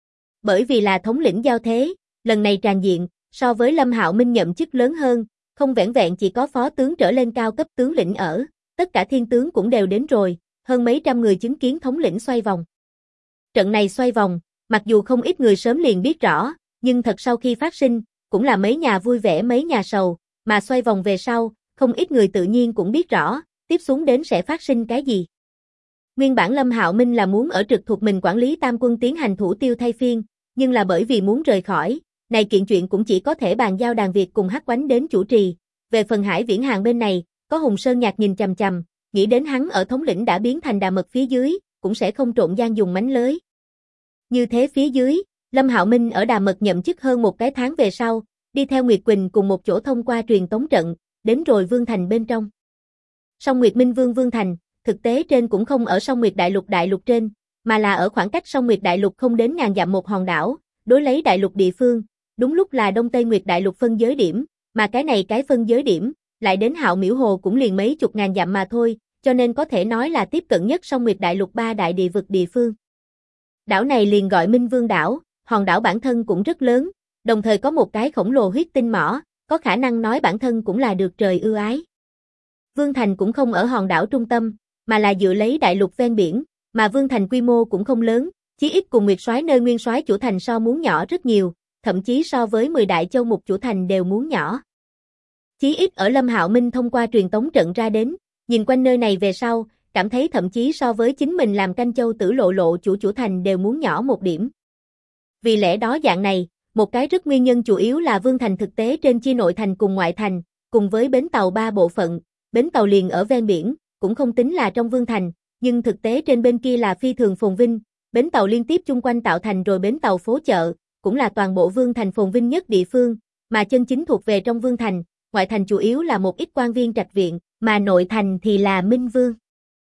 Bởi vì là thống lĩnh giao thế, lần này tràn diện, so với Lâm Hạo Minh nhậm chức lớn hơn, không vẻn vẹn chỉ có phó tướng trở lên cao cấp tướng lĩnh ở, tất cả thiên tướng cũng đều đến rồi, hơn mấy trăm người chứng kiến thống lĩnh xoay vòng. Trận này xoay vòng, mặc dù không ít người sớm liền biết rõ, nhưng thật sau khi phát sinh, cũng là mấy nhà vui vẻ mấy nhà sầu, mà xoay vòng về sau, không ít người tự nhiên cũng biết rõ, tiếp xuống đến sẽ phát sinh cái gì. Nguyên bản Lâm Hạo Minh là muốn ở trực thuộc mình quản lý tam quân tiến hành thủ tiêu thay phiên, nhưng là bởi vì muốn rời khỏi, này kiện chuyện cũng chỉ có thể bàn giao Đàn Việt cùng Hắc Oánh đến chủ trì. Về phần Hải Viễn Hàng bên này, có Hùng Sơn Nhạc nhìn chằm chằm, nghĩ đến hắn ở thống lĩnh đã biến thành Đà Mật phía dưới, cũng sẽ không trộn gian dùng mánh lới. Như thế phía dưới, Lâm Hạo Minh ở Đà Mật nhậm chức hơn một cái tháng về sau, đi theo Nguyệt Quỳnh cùng một chỗ thông qua truyền tống trận, đến rồi Vương Thành bên trong. Song Nguyệt Minh Vương Vương Thành, thực tế trên cũng không ở Song Nguyệt Đại Lục trên, mà là ở khoảng cách Song Nguyệt Đại Lục không đến ngàn dặm một hòn đảo, đối lấy đại lục địa phương, đúng lúc là Đông Tây Nguyệt Đại Lục phân giới điểm, mà cái này cái phân giới điểm, lại đến Hạo Miễu Hồ cũng liền mấy chục ngàn dặm mà thôi, cho nên có thể nói là tiếp cận nhất Song Nguyệt Đại Lục 3 đại địa vực địa phương. Đảo này liền gọi Minh Vương đảo, hòn đảo bản thân cũng rất lớn, đồng thời có một cái khổng lồ huyết tinh mỏ, có khả năng nói bản thân cũng là được trời ưu ái. Vương Thành cũng không ở hòn đảo trung tâm, mà là dựa lấy đại lục ven biển, mà Vương Thành quy mô cũng không lớn, chí ít cùng Nguyệt Soái nơi Nguyên Soái chủ thành so muốn nhỏ rất nhiều, thậm chí so với 10 đại châu mục chủ thành đều muốn nhỏ. Chí ít ở Lâm Hạo Minh thông qua truyền tống trận ra đến, nhìn quanh nơi này về sau, cảm thấy thậm chí so với chính mình làm Canh Châu Tử Lộ chủ thành đều muốn nhỏ một điểm. Vì lẽ đó dạng này, một cái rất nguyên nhân chủ yếu là Vương Thành thực tế trên chia nội thành cùng ngoại thành, cùng với bến tàu 3 bộ phận, bến tàu liền ở ven biển, cũng không tính là trong Vương Thành, nhưng thực tế trên bên kia là phi thường phồn vinh, bến tàu liên tiếp chung quanh tạo thành rồi bến tàu phố chợ, cũng là toàn bộ Vương Thành phồn vinh nhất địa phương, mà chân chính thuộc về trong Vương Thành, ngoại thành chủ yếu là một ít quan viên trạch viện, mà nội thành thì là Minh Vương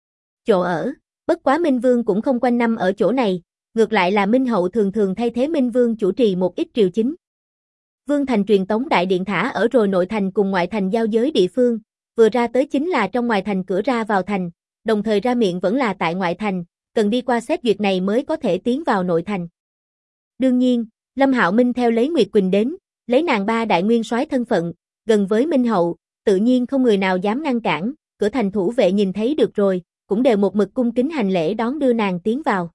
chỗ ở, bất quá Minh Vương cũng không quanh năm ở chỗ này, ngược lại là Minh Hậu thường thường thay thế Minh Vương chủ trì một ít triều chính. Vương Thành truyền tống đại điện thả ở rồi nội thành cùng ngoại thành giao giới địa phương, vừa ra tới chính là trong ngoài thành cửa ra vào thành, đồng thời ra miệng vẫn là tại ngoại thành, cần đi qua xét duyệt này mới có thể tiến vào nội thành. Đương nhiên, Lâm Hạo Minh theo lấy Nguyệt Quỳnh đến, lấy nàng 3 đại nguyên soái thân phận, gần với Minh Hậu, tự nhiên không người nào dám ngăn cản, cửa thành thủ vệ nhìn thấy được rồi, cũng đều một mực cung kính hành lễ đón đưa nàng tiến vào.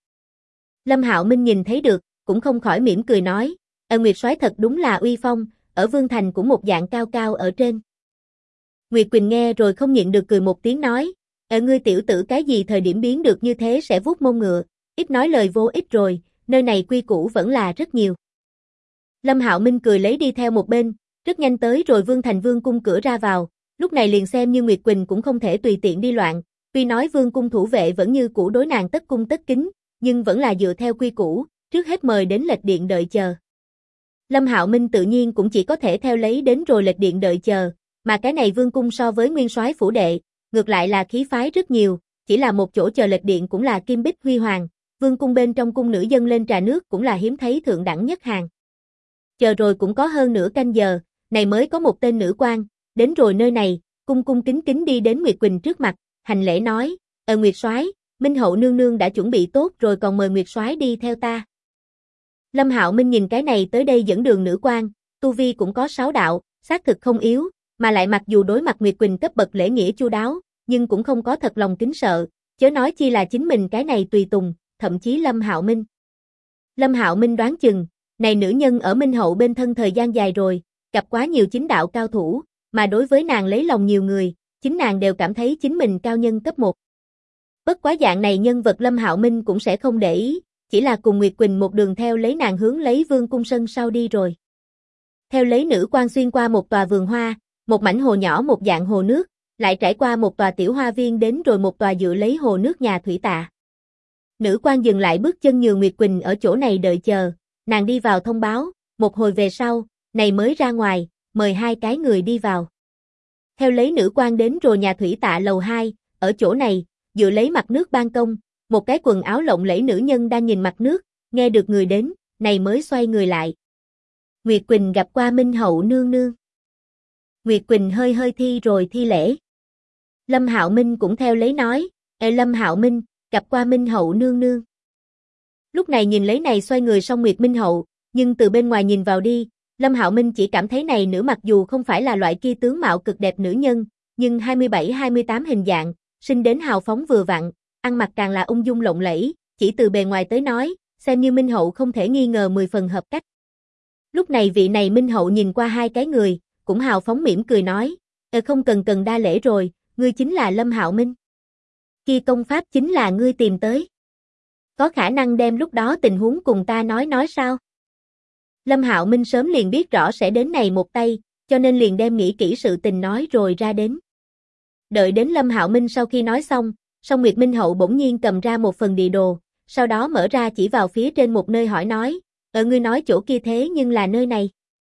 Lâm Hạo Minh nhìn thấy được, cũng không khỏi mỉm cười nói, Nguyệt soái thật đúng là uy phong, ở Vương Thành cũng một dạng cao cao ở trên. Nguyệt Quỳnh nghe rồi không nhịn được cười một tiếng nói, ngươi tiểu tử cái gì thời điểm biến được như thế sẽ vuốt mông ngựa, ít nói lời vô ích rồi, nơi này quy củ vẫn là rất nhiều. Lâm Hạo Minh cười lấy đi theo một bên, rất nhanh tới rồi Vương Thành Vương cung cửa ra vào, lúc này liền xem như Nguyệt Quỳnh cũng không thể tùy tiện đi loạn, tuy nói Vương cung thủ vệ vẫn như cũ đối nàng tất cung tất kính, nhưng vẫn là dựa theo quy củ, trước hết mời đến lệch điện đợi chờ. Lâm Hạo Minh tự nhiên cũng chỉ có thể theo lấy đến rồi lệch điện đợi chờ, mà cái này Vương cung so với Nguyên Soái phủ đệ, ngược lại là khí phái rất nhiều, chỉ là một chỗ chờ lệch điện cũng là kim bích huy hoàng, Vương cung bên trong cung nữ dân lên trà nước cũng là hiếm thấy thượng đẳng nhất hàng. Chờ rồi cũng có hơn nửa canh giờ, này mới có một tên nữ quan, đến rồi nơi này, cung cung kính kính đi đến Nguyệt Quỳnh trước mặt, hành lễ nói, Nguyệt soái, Minh hậu nương nương đã chuẩn bị tốt rồi còn mời Nguyệt soái đi theo ta. Lâm Hạo Minh nhìn cái này tới đây dẫn đường nữ quan, tu vi cũng có 6 đạo, xác thực không yếu, mà lại mặc dù đối mặt Nguyệt Quỳnh cấp bậc lễ nghĩa chu đáo, nhưng cũng không có thật lòng kính sợ, chớ nói chi là chính mình cái này tùy tùng, thậm chí Lâm Hạo Minh. Lâm Hạo Minh đoán chừng, này nữ nhân ở Minh hậu bên thân thời gian dài rồi, gặp quá nhiều chính đạo cao thủ, mà đối với nàng lấy lòng nhiều người, chính nàng đều cảm thấy chính mình cao nhân cấp 1. Bất quá dạng này nhân vật Lâm Hạo Minh cũng sẽ không để ý, chỉ là cùng Nguyệt Quỳnh một đường theo lấy nàng hướng lấy Vương cung sân sau đi rồi. Theo lấy nữ quan xuyên qua một tòa vườn hoa, một mảnh hồ nhỏ một dạng hồ nước, lại trải qua một tòa tiểu hoa viên đến rồi một tòa dựa lấy hồ nước nhà thủy tạ. Nữ quan dừng lại bước chân nhường Nguyệt Quỳnh ở chỗ này đợi chờ, nàng đi vào thông báo, một hồi về sau, này mới ra ngoài, mời 2 cái người đi vào. Theo lấy nữ quan đến rồi nhà thủy tạ lầu 2, ở chỗ này, dựa lấy mặt nước ban công, một cái quần áo lộng lẫy nữ nhân đang nhìn mặt nước, nghe được người đến, này mới xoay người lại. Nguyệt Quỳnh gặp qua Minh hậu nương nương. Nguyệt Quỳnh hơi hơi thi rồi thi lễ. Lâm Hạo Minh cũng theo lấy nói, Lâm Hạo Minh, gặp qua Minh hậu nương nương. Lúc này nhìn lấy này xoay người xong Nguyệt Minh hậu, nhưng từ bên ngoài nhìn vào đi, Lâm Hạo Minh chỉ cảm thấy này nữ mặc dù không phải là loại kia tướng mạo cực đẹp nữ nhân, nhưng 27-28 hình dạng, sinh đến hào phóng vừa vặn, ăn mặc càng là ung dung lộng lẫy, chỉ từ bề ngoài tới nói, xem như Minh hậu không thể nghi ngờ 10 phần hợp cách. Lúc này vị này Minh hậu nhìn qua 2 cái người, cũng hào phóng mỉm cười nói, không cần đa lễ rồi, ngươi chính là Lâm Hạo Minh. Kia công pháp chính là ngươi tìm tới. Có khả năng đem lúc đó tình huống cùng ta nói sao? Lâm Hạo Minh sớm liền biết rõ sẽ đến này một tay, cho nên liền đem nghĩ kỹ sự tình nói rồi ra đến. Đợi đến Lâm Hạo Minh sau khi nói xong, Song Nguyệt Minh hậu bỗng nhiên cầm ra một phần địa đồ, sau đó mở ra chỉ vào phía trên một nơi hỏi nói, ngươi nói chỗ kia thế nhưng là nơi này.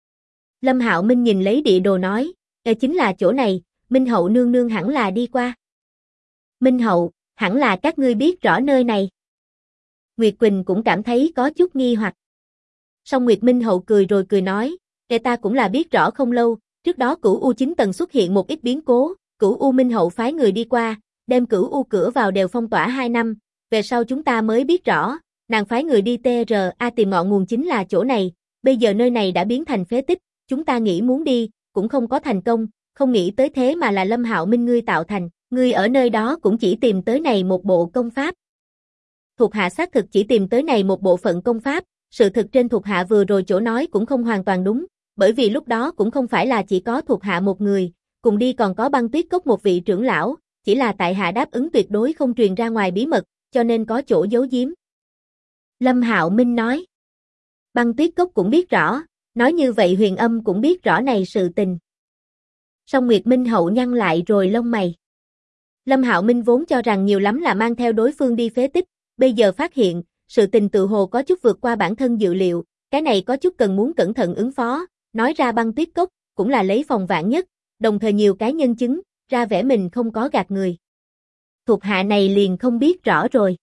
Lâm Hạo Minh nhìn lấy địa đồ nói, chính là chỗ này, Minh hậu nương nương hẳn là đi qua. Minh hậu, hẳn là các ngươi biết rõ nơi này. Nguyệt Quỳnh cũng cảm thấy có chút nghi hoặc. Song Nguyệt Minh hậu cười rồi cười nói, ta cũng là biết rõ không lâu, trước đó Cửu U 9 tầng xuất hiện một ít biến cố, Cửu U Minh hậu phái người đi qua, đem Cửu U cửa vào đều phong tỏa 2 năm, về sau chúng ta mới biết rõ, nàng phái người đi TRA tìm ngọn nguồn chính là chỗ này, bây giờ nơi này đã biến thành phế tích, chúng ta nghĩ muốn đi, cũng không có thành công, không nghĩ tới thế mà là Lâm Hạo Minh ngươi tạo thành, ngươi ở nơi đó cũng chỉ tìm tới này một bộ công pháp. Thuộc hạ xác thực chỉ tìm tới này một bộ phận công pháp, sự thực trên thuộc hạ vừa rồi chỗ nói cũng không hoàn toàn đúng, bởi vì lúc đó cũng không phải là chỉ có thuộc hạ một người, cùng đi còn có Băng Tuyết Cốc một vị trưởng lão, chỉ là tại hạ đáp ứng tuyệt đối không truyền ra ngoài bí mật, cho nên có chỗ giấu giếm. Lâm Hạo Minh nói. Băng Tuyết Cốc cũng biết rõ, nói như vậy Huyền Âm cũng biết rõ này sự tình. Song Nguyệt Minh hậu nhăn lại rồi lông mày. Lâm Hạo Minh vốn cho rằng nhiều lắm là mang theo đối phương đi phế tích, bây giờ phát hiện, sự tình tự hồ có chút vượt qua bản thân dự liệu, cái này có chút cần muốn cẩn thận ứng phó, nói ra Băng Tuyết Cốc, cũng là lấy phòng vạn nhất, đồng thời nhiều cái nhân chứng, ra vẻ mình không có gạt người. Thuộc hạ này liền không biết rõ rồi.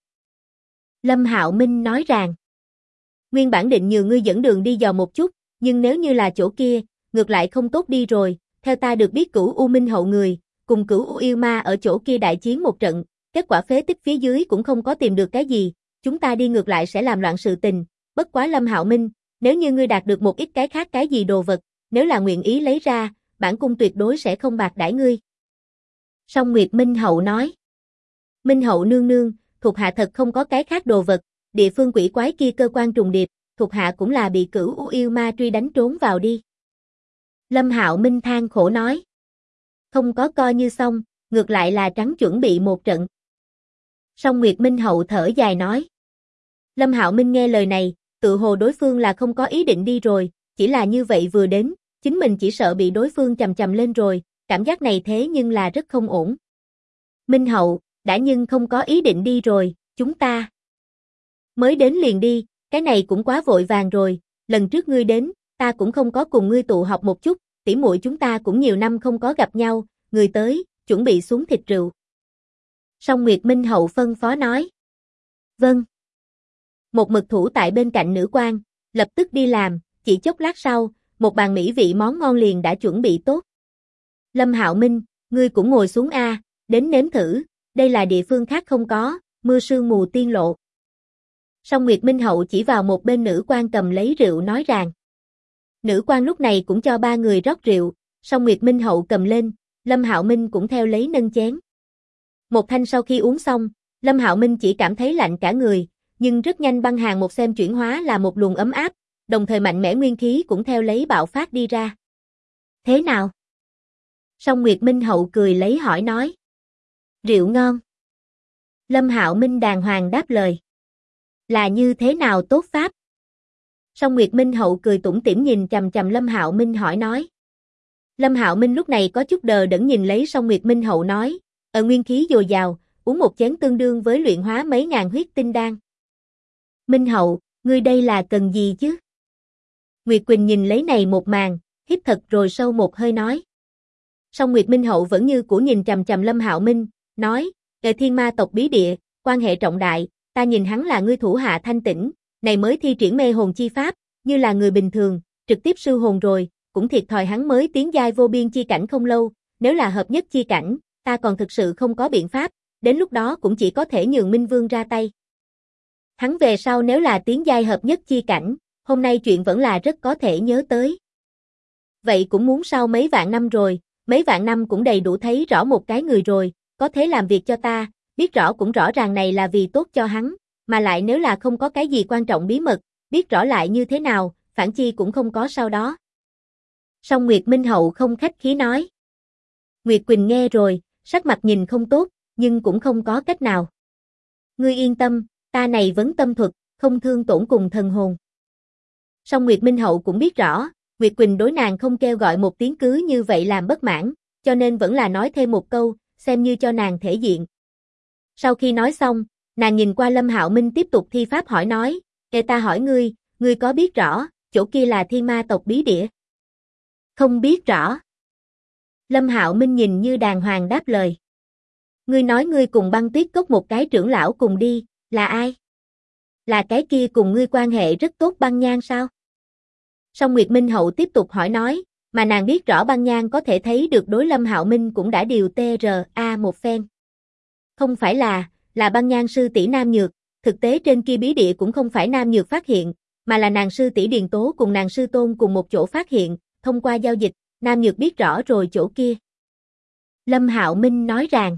Lâm Hạo Minh nói rằng, nguyên bản định nhờ ngươi dẫn đường đi dò một chút, nhưng nếu như là chỗ kia, ngược lại không tốt đi rồi, theo ta được biết Cửu U Minh hậu người, cùng Cửu U yêu ma ở chỗ kia đại chiến một trận, kết quả phế tích phía dưới cũng không có tìm được cái gì, chúng ta đi ngược lại sẽ làm loạn sự tình, bất quá Lâm Hạo Minh, nếu như ngươi đạt được một ít cái khác cái gì đồ vật, nếu là nguyện ý lấy ra, bản cung tuyệt đối sẽ không bạc đãi ngươi. Song Nguyệt Minh Hậu nói. Minh Hậu nương nương, thuộc hạ thật không có cái khác đồ vật, địa phương quỷ quái kia cơ quan trùng điệp, thuộc hạ cũng là bị Cửu U yêu ma truy đánh trốn vào đi. Lâm Hạo Minh than khổ nói. Không có coi như xong, ngược lại là trắng chuẩn bị một trận. Song Nguyệt Minh Hậu thở dài nói. Lâm Hạo Minh nghe lời này, tự hồ đối phương là không có ý định đi rồi, chỉ là như vậy vừa đến, chính mình chỉ sợ bị đối phương chầm chầm lên rồi, cảm giác này thế nhưng là rất không ổn. Minh Hậu, đã nhưng không có ý định đi rồi, chúng ta mới đến liền đi, cái này cũng quá vội vàng rồi, lần trước ngươi đến, ta cũng không có cùng ngươi tụ họp một chút, tỉ muội chúng ta cũng nhiều năm không có gặp nhau, người tới, chuẩn bị xuống thịt rượu. Song Nguyệt Minh Hậu phân phó nói. Vâng. Một mực thủ tại bên cạnh nữ quan, lập tức đi làm, chỉ chốc lát sau, một bàn mỹ vị món ngon liền đã chuẩn bị tốt. Lâm Hạo Minh, ngươi cũng ngồi xuống a, đến nếm thử, đây là địa phương khác không có, mưa sương mù tiên lộ. Song Nguyệt Minh Hậu chỉ vào một bên nữ quan cầm lấy rượu nói rằng. Nữ quan lúc này cũng cho ba người rót rượu, Song Nguyệt Minh Hậu cầm lên, Lâm Hạo Minh cũng theo lấy nâng chén. Một thanh sau khi uống xong, Lâm Hạo Minh chỉ cảm thấy lạnh cả người, nhưng rất nhanh băng hàn một xem chuyển hóa là một luồng ấm áp, đồng thời mạnh mẽ nguyên khí cũng theo lấy bạo phát đi ra. Thế nào? Song Nguyệt Minh Hậu cười lấy hỏi nói. Rượu ngon. Lâm Hạo Minh đàng hoàng đáp lời. Là như thế nào tốt pháp? Song Nguyệt Minh Hậu cười tủm tỉm nhìn chằm chằm Lâm Hạo Minh hỏi nói. Lâm Hạo Minh lúc này có chút đờ đẫn nhìn lấy Song Nguyệt Minh Hậu nói, nguyên khí dồi dào, uống một chén tương đương với luyện hóa mấy ngàn huyết tinh đan. Minh Hậu, ngươi đây là cần gì chứ? Nguyệt Quỳnh nhìn lấy này một màn, hít thật rồi sâu một hơi nói. Song Nguyệt Minh Hậu vẫn như cũ nhìn chằm chằm Lâm Hạo Minh, nói, Thiên Ma tộc bí địa, quan hệ trọng đại, ta nhìn hắn là ngươi thủ hạ thanh tĩnh, này mới thi triển mê hồn chi pháp, như là người bình thường, trực tiếp sư hồn rồi, cũng thiệt thòi hắn mới tiến giai vô biên chi cảnh không lâu, nếu là hợp nhất chi cảnh, ta còn thực sự không có biện pháp, đến lúc đó cũng chỉ có thể nhường Minh Vương ra tay. Hắn về sau nếu là tiến giai hợp nhất chi cảnh, hôm nay chuyện vẫn là rất có thể nhớ tới. Vậy cũng muốn sau mấy vạn năm rồi, mấy vạn năm cũng đầy đủ thấy rõ một cái người rồi, có thể làm việc cho ta, biết rõ cũng rõ ràng này là vì tốt cho hắn, mà lại nếu là không có cái gì quan trọng bí mật, biết rõ lại như thế nào, phản chi cũng không có sau đó. Song Nguyệt Minh Hậu không khách khí nói. Nguyệt Quỳnh nghe rồi, sắc mặt nhìn không tốt, nhưng cũng không có cách nào. Ngươi yên tâm, ta này vấn tâm thuật, không thương tổn cùng thần hồn. Song Nguyệt Minh Hậu cũng biết rõ, Nguyệt Quỳnh đối nàng không kêu gọi một tiếng cứ như vậy làm bất mãn, cho nên vẫn là nói thêm một câu, xem như cho nàng thể diện. Sau khi nói xong, nàng nhìn qua Lâm Hạo Minh tiếp tục thi pháp hỏi nói, ta hỏi ngươi có biết rõ, chỗ kia là Thiên Ma tộc bí địa? Không biết rõ. Lâm Hạo Minh nhìn như đàng hoàng đáp lời. Ngươi nói ngươi cùng Băng Tuyết Cốc một cái trưởng lão cùng đi, là ai? Là cái kia cùng ngươi quan hệ rất tốt Băng Nhan sao? Song Nguyệt Minh Hậu tiếp tục hỏi nói, mà nàng biết rõ Băng Nhan có thể thấy được đối Lâm Hạo Minh cũng đã điều TRA một phen. Không phải là Băng Nhan sư tỷ Nam Nhược, thực tế trên kia bí địa cũng không phải Nam Nhược phát hiện, mà là nàng sư tỷ Điền Tố cùng nàng sư tôn cùng một chỗ phát hiện, thông qua giao dịch, Nam Nhược biết rõ rồi chỗ kia. Lâm Hạo Minh nói rằng,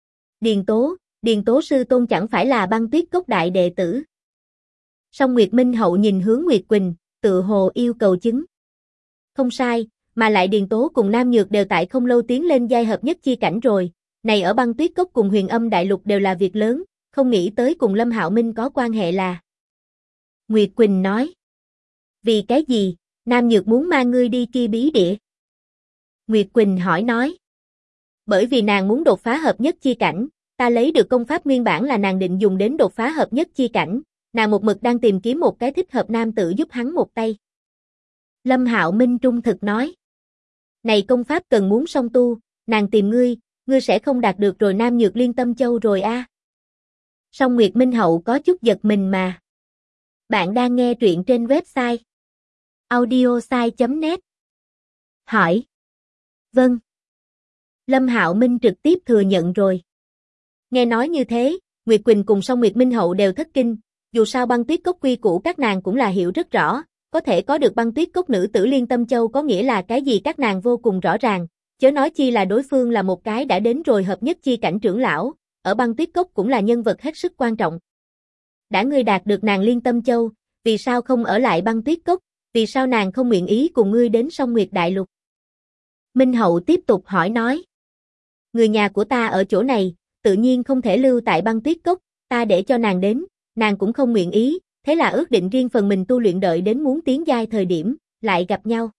Điền Tố sư tôn chẳng phải là Băng Tuyết Cốc đại đệ tử. Song Nguyệt Minh Hậu nhìn hướng Nguyệt Quỳnh, tự hồ yêu cầu chứng. Không sai, mà lại Điền Tố cùng Nam Nhược đều tại không lâu tiến lên giai hợp nhất chi cảnh rồi, này ở Băng Tuyết Cốc cùng Huyền Âm đại lục đều là việc lớn, không nghĩ tới cùng Lâm Hạo Minh có quan hệ là. Nguyệt Quỳnh nói, vì cái gì, Nam Nhược muốn mang ngươi đi kia bí địa? Nguyệt Quỳnh hỏi nói, bởi vì nàng muốn đột phá hợp nhất chi cảnh, ta lấy được công pháp nguyên bản là nàng định dùng đến đột phá hợp nhất chi cảnh, nàng một mực đang tìm kiếm một cái thích hợp nam tử giúp hắn một tay. Lâm Hạo Minh trung thực nói, này công pháp cần muốn song tu, nàng tìm ngươi sẽ không đạt được rồi Nam Nhược Liên Tâm Châu rồi a. Song Nguyệt Minh Hậu có chút giật mình mà. Bạn đang nghe truyện trên website audiosai.net. Hỏi. Vâng. Lâm Hạo Minh trực tiếp thừa nhận rồi. Nghe nói như thế, Nguyệt Quỳnh cùng Song Nguyệt Minh Hậu đều thất kinh, dù sao Băng Tuyết Cốc quy củ các nàng cũng là hiểu rất rõ, có thể có được băng tuyết cốc nữ tử Liên Tâm Châu có nghĩa là cái gì các nàng vô cùng rõ ràng, chớ nói chi là đối phương là một cái đã đến rồi hợp nhất chi cảnh trưởng lão, ở băng tuyết cốc cũng là nhân vật hết sức quan trọng. Đã ngươi đạt được nàng Liên Tâm Châu, vì sao không ở lại băng tuyết cốc, vì sao nàng không nguyện ý cùng ngươi đến Song Nguyệt Đại Lục? Minh Hậu tiếp tục hỏi nói. Người nhà của ta ở chỗ này, tự nhiên không thể lưu tại băng tuyết cốc, ta để cho nàng đến, nàng cũng không nguyện ý, thế là ước định riêng phần mình tu luyện đợi đến muốn tiến giai thời điểm, lại gặp nhau.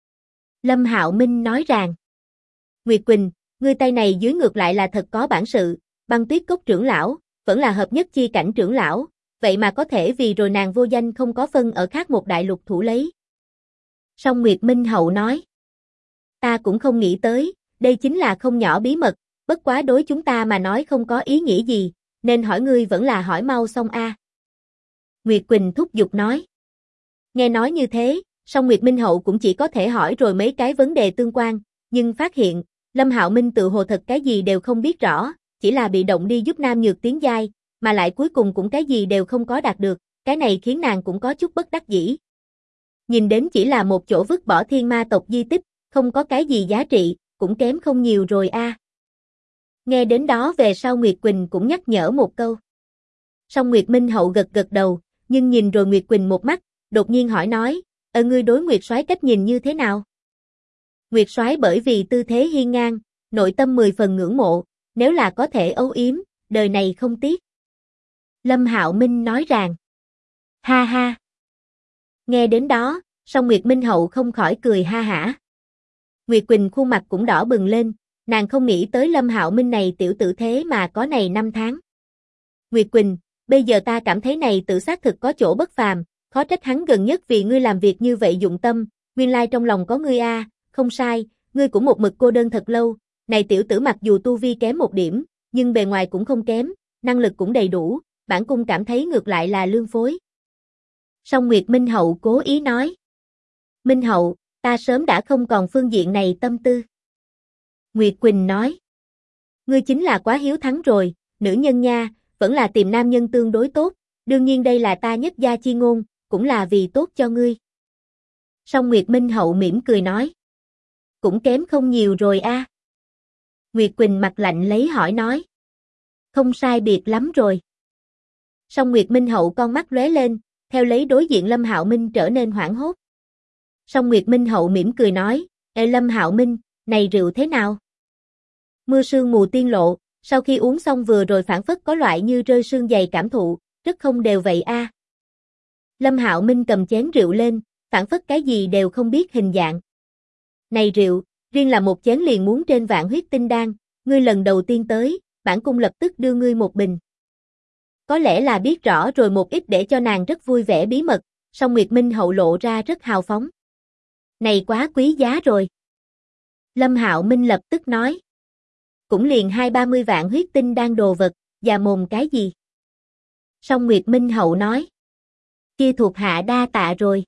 Lâm Hạo Minh nói rằng, Nguyệt Quỳnh, ngươi tay này dưới ngược lại là thật có bản sự, băng tuyết cốc trưởng lão, vẫn là hợp nhất chi cảnh trưởng lão, vậy mà có thể vì rồi nàng vô danh không có phân ở khác một đại lục thủ lấy. Song Nguyệt Minh Hậu nói, ta cũng không nghĩ tới, đây chính là không nhỏ bí mật, bất quá đối chúng ta mà nói không có ý nghĩa gì, nên hỏi ngươi vẫn là hỏi mau xong a. Nguyệt Quỳnh thúc giục nói. Nghe nói như thế, song Nguyệt Minh Hậu cũng chỉ có thể hỏi rồi mấy cái vấn đề tương quan, nhưng phát hiện, Lâm Hạo Minh tự hồ thật cái gì đều không biết rõ, chỉ là bị động đi giúp Nam Nhược tiến giai, mà lại cuối cùng cũng cái gì đều không có đạt được, cái này khiến nàng cũng có chút bất đắc dĩ. Nhìn đến chỉ là một chỗ vứt bỏ thiên ma tộc di tích, không có cái gì giá trị, cũng kém không nhiều rồi a. Nghe đến đó về sau Nguyệt Quỳnh cũng nhắc nhở một câu. Song Nguyệt Minh Hậu gật gật đầu, nhưng nhìn rồi Nguyệt Quỳnh một mắt, đột nhiên hỏi nói, ngươi đối Nguyệt Soái cách nhìn như thế nào? Nguyệt Soái bởi vì tư thế hiên ngang, nội tâm 10 phần ngưỡng mộ, nếu là có thể âu yếm, đời này không tiếc. Lâm Hạo Minh nói rằng, ha ha. Nghe đến đó, song Nguyệt Minh Hậu không khỏi cười ha hả. Nguyệt Quỳnh khuôn mặt cũng đỏ bừng lên, nàng không nghĩ tới Lâm Hạo Minh này tiểu tử thế mà có này 5 tháng. Nguyệt Quỳnh, bây giờ ta cảm thấy này tự xác thực có chỗ bất phàm, khó trách hắn gần nhất vì ngươi làm việc như vậy dụng tâm, nguyên lai trong lòng có ngươi a, không sai, ngươi cũng một mực cô đơn thật lâu, này tiểu tử mặc dù tu vi kém một điểm, nhưng bề ngoài cũng không kém, năng lực cũng đầy đủ, bản cung cảm thấy ngược lại là lương phối. Song Nguyệt Minh Hậu cố ý nói. Minh Hậu, ta sớm đã không còn phương diện này tâm tư. Nguyệt Quỳnh nói. Ngươi chính là quá hiếu thắng rồi, nữ nhân nha, vẫn là tìm nam nhân tương đối tốt, đương nhiên đây là ta nhất gia chi ngôn, cũng là vì tốt cho ngươi. Song Nguyệt Minh Hậu mỉm cười nói. Cũng kém không nhiều rồi a. Nguyệt Quỳnh mặt lạnh lấy hỏi nói. Không sai biệt lắm rồi. Song Nguyệt Minh Hậu con mắt lóe lên, theo lấy đối diện Lâm Hạo Minh trở nên hoảng hốt. Song Nguyệt Minh Hậu mỉm cười nói, Ê Lâm Hạo Minh, này rượu thế nào? Mưa sương mù tiên lộ, sau khi uống xong vừa rồi phảng phất có loại như rơi sương dày cảm thụ, rất không đều vậy a. Lâm Hạo Minh cầm chén rượu lên, phảng phất cái gì đều không biết hình dạng. Này rượu, riêng là một chén liền muốn trên vạn huyết tinh đan, ngươi lần đầu tiên tới, bản cung lập tức đưa ngươi một bình. Có lẽ là biết rõ rồi một ít để cho nàng rất vui vẻ bí mật, song Nguyệt Minh Hậu lộ ra rất hào phóng. Này quá quý giá rồi. Lâm Hạo Minh lập tức nói. Cũng liền 20-30 vạn huyết tinh đan đồ vật, già mồm cái gì? Song Nguyệt Minh Hậu nói. Kia thuộc hạ đa tạ rồi.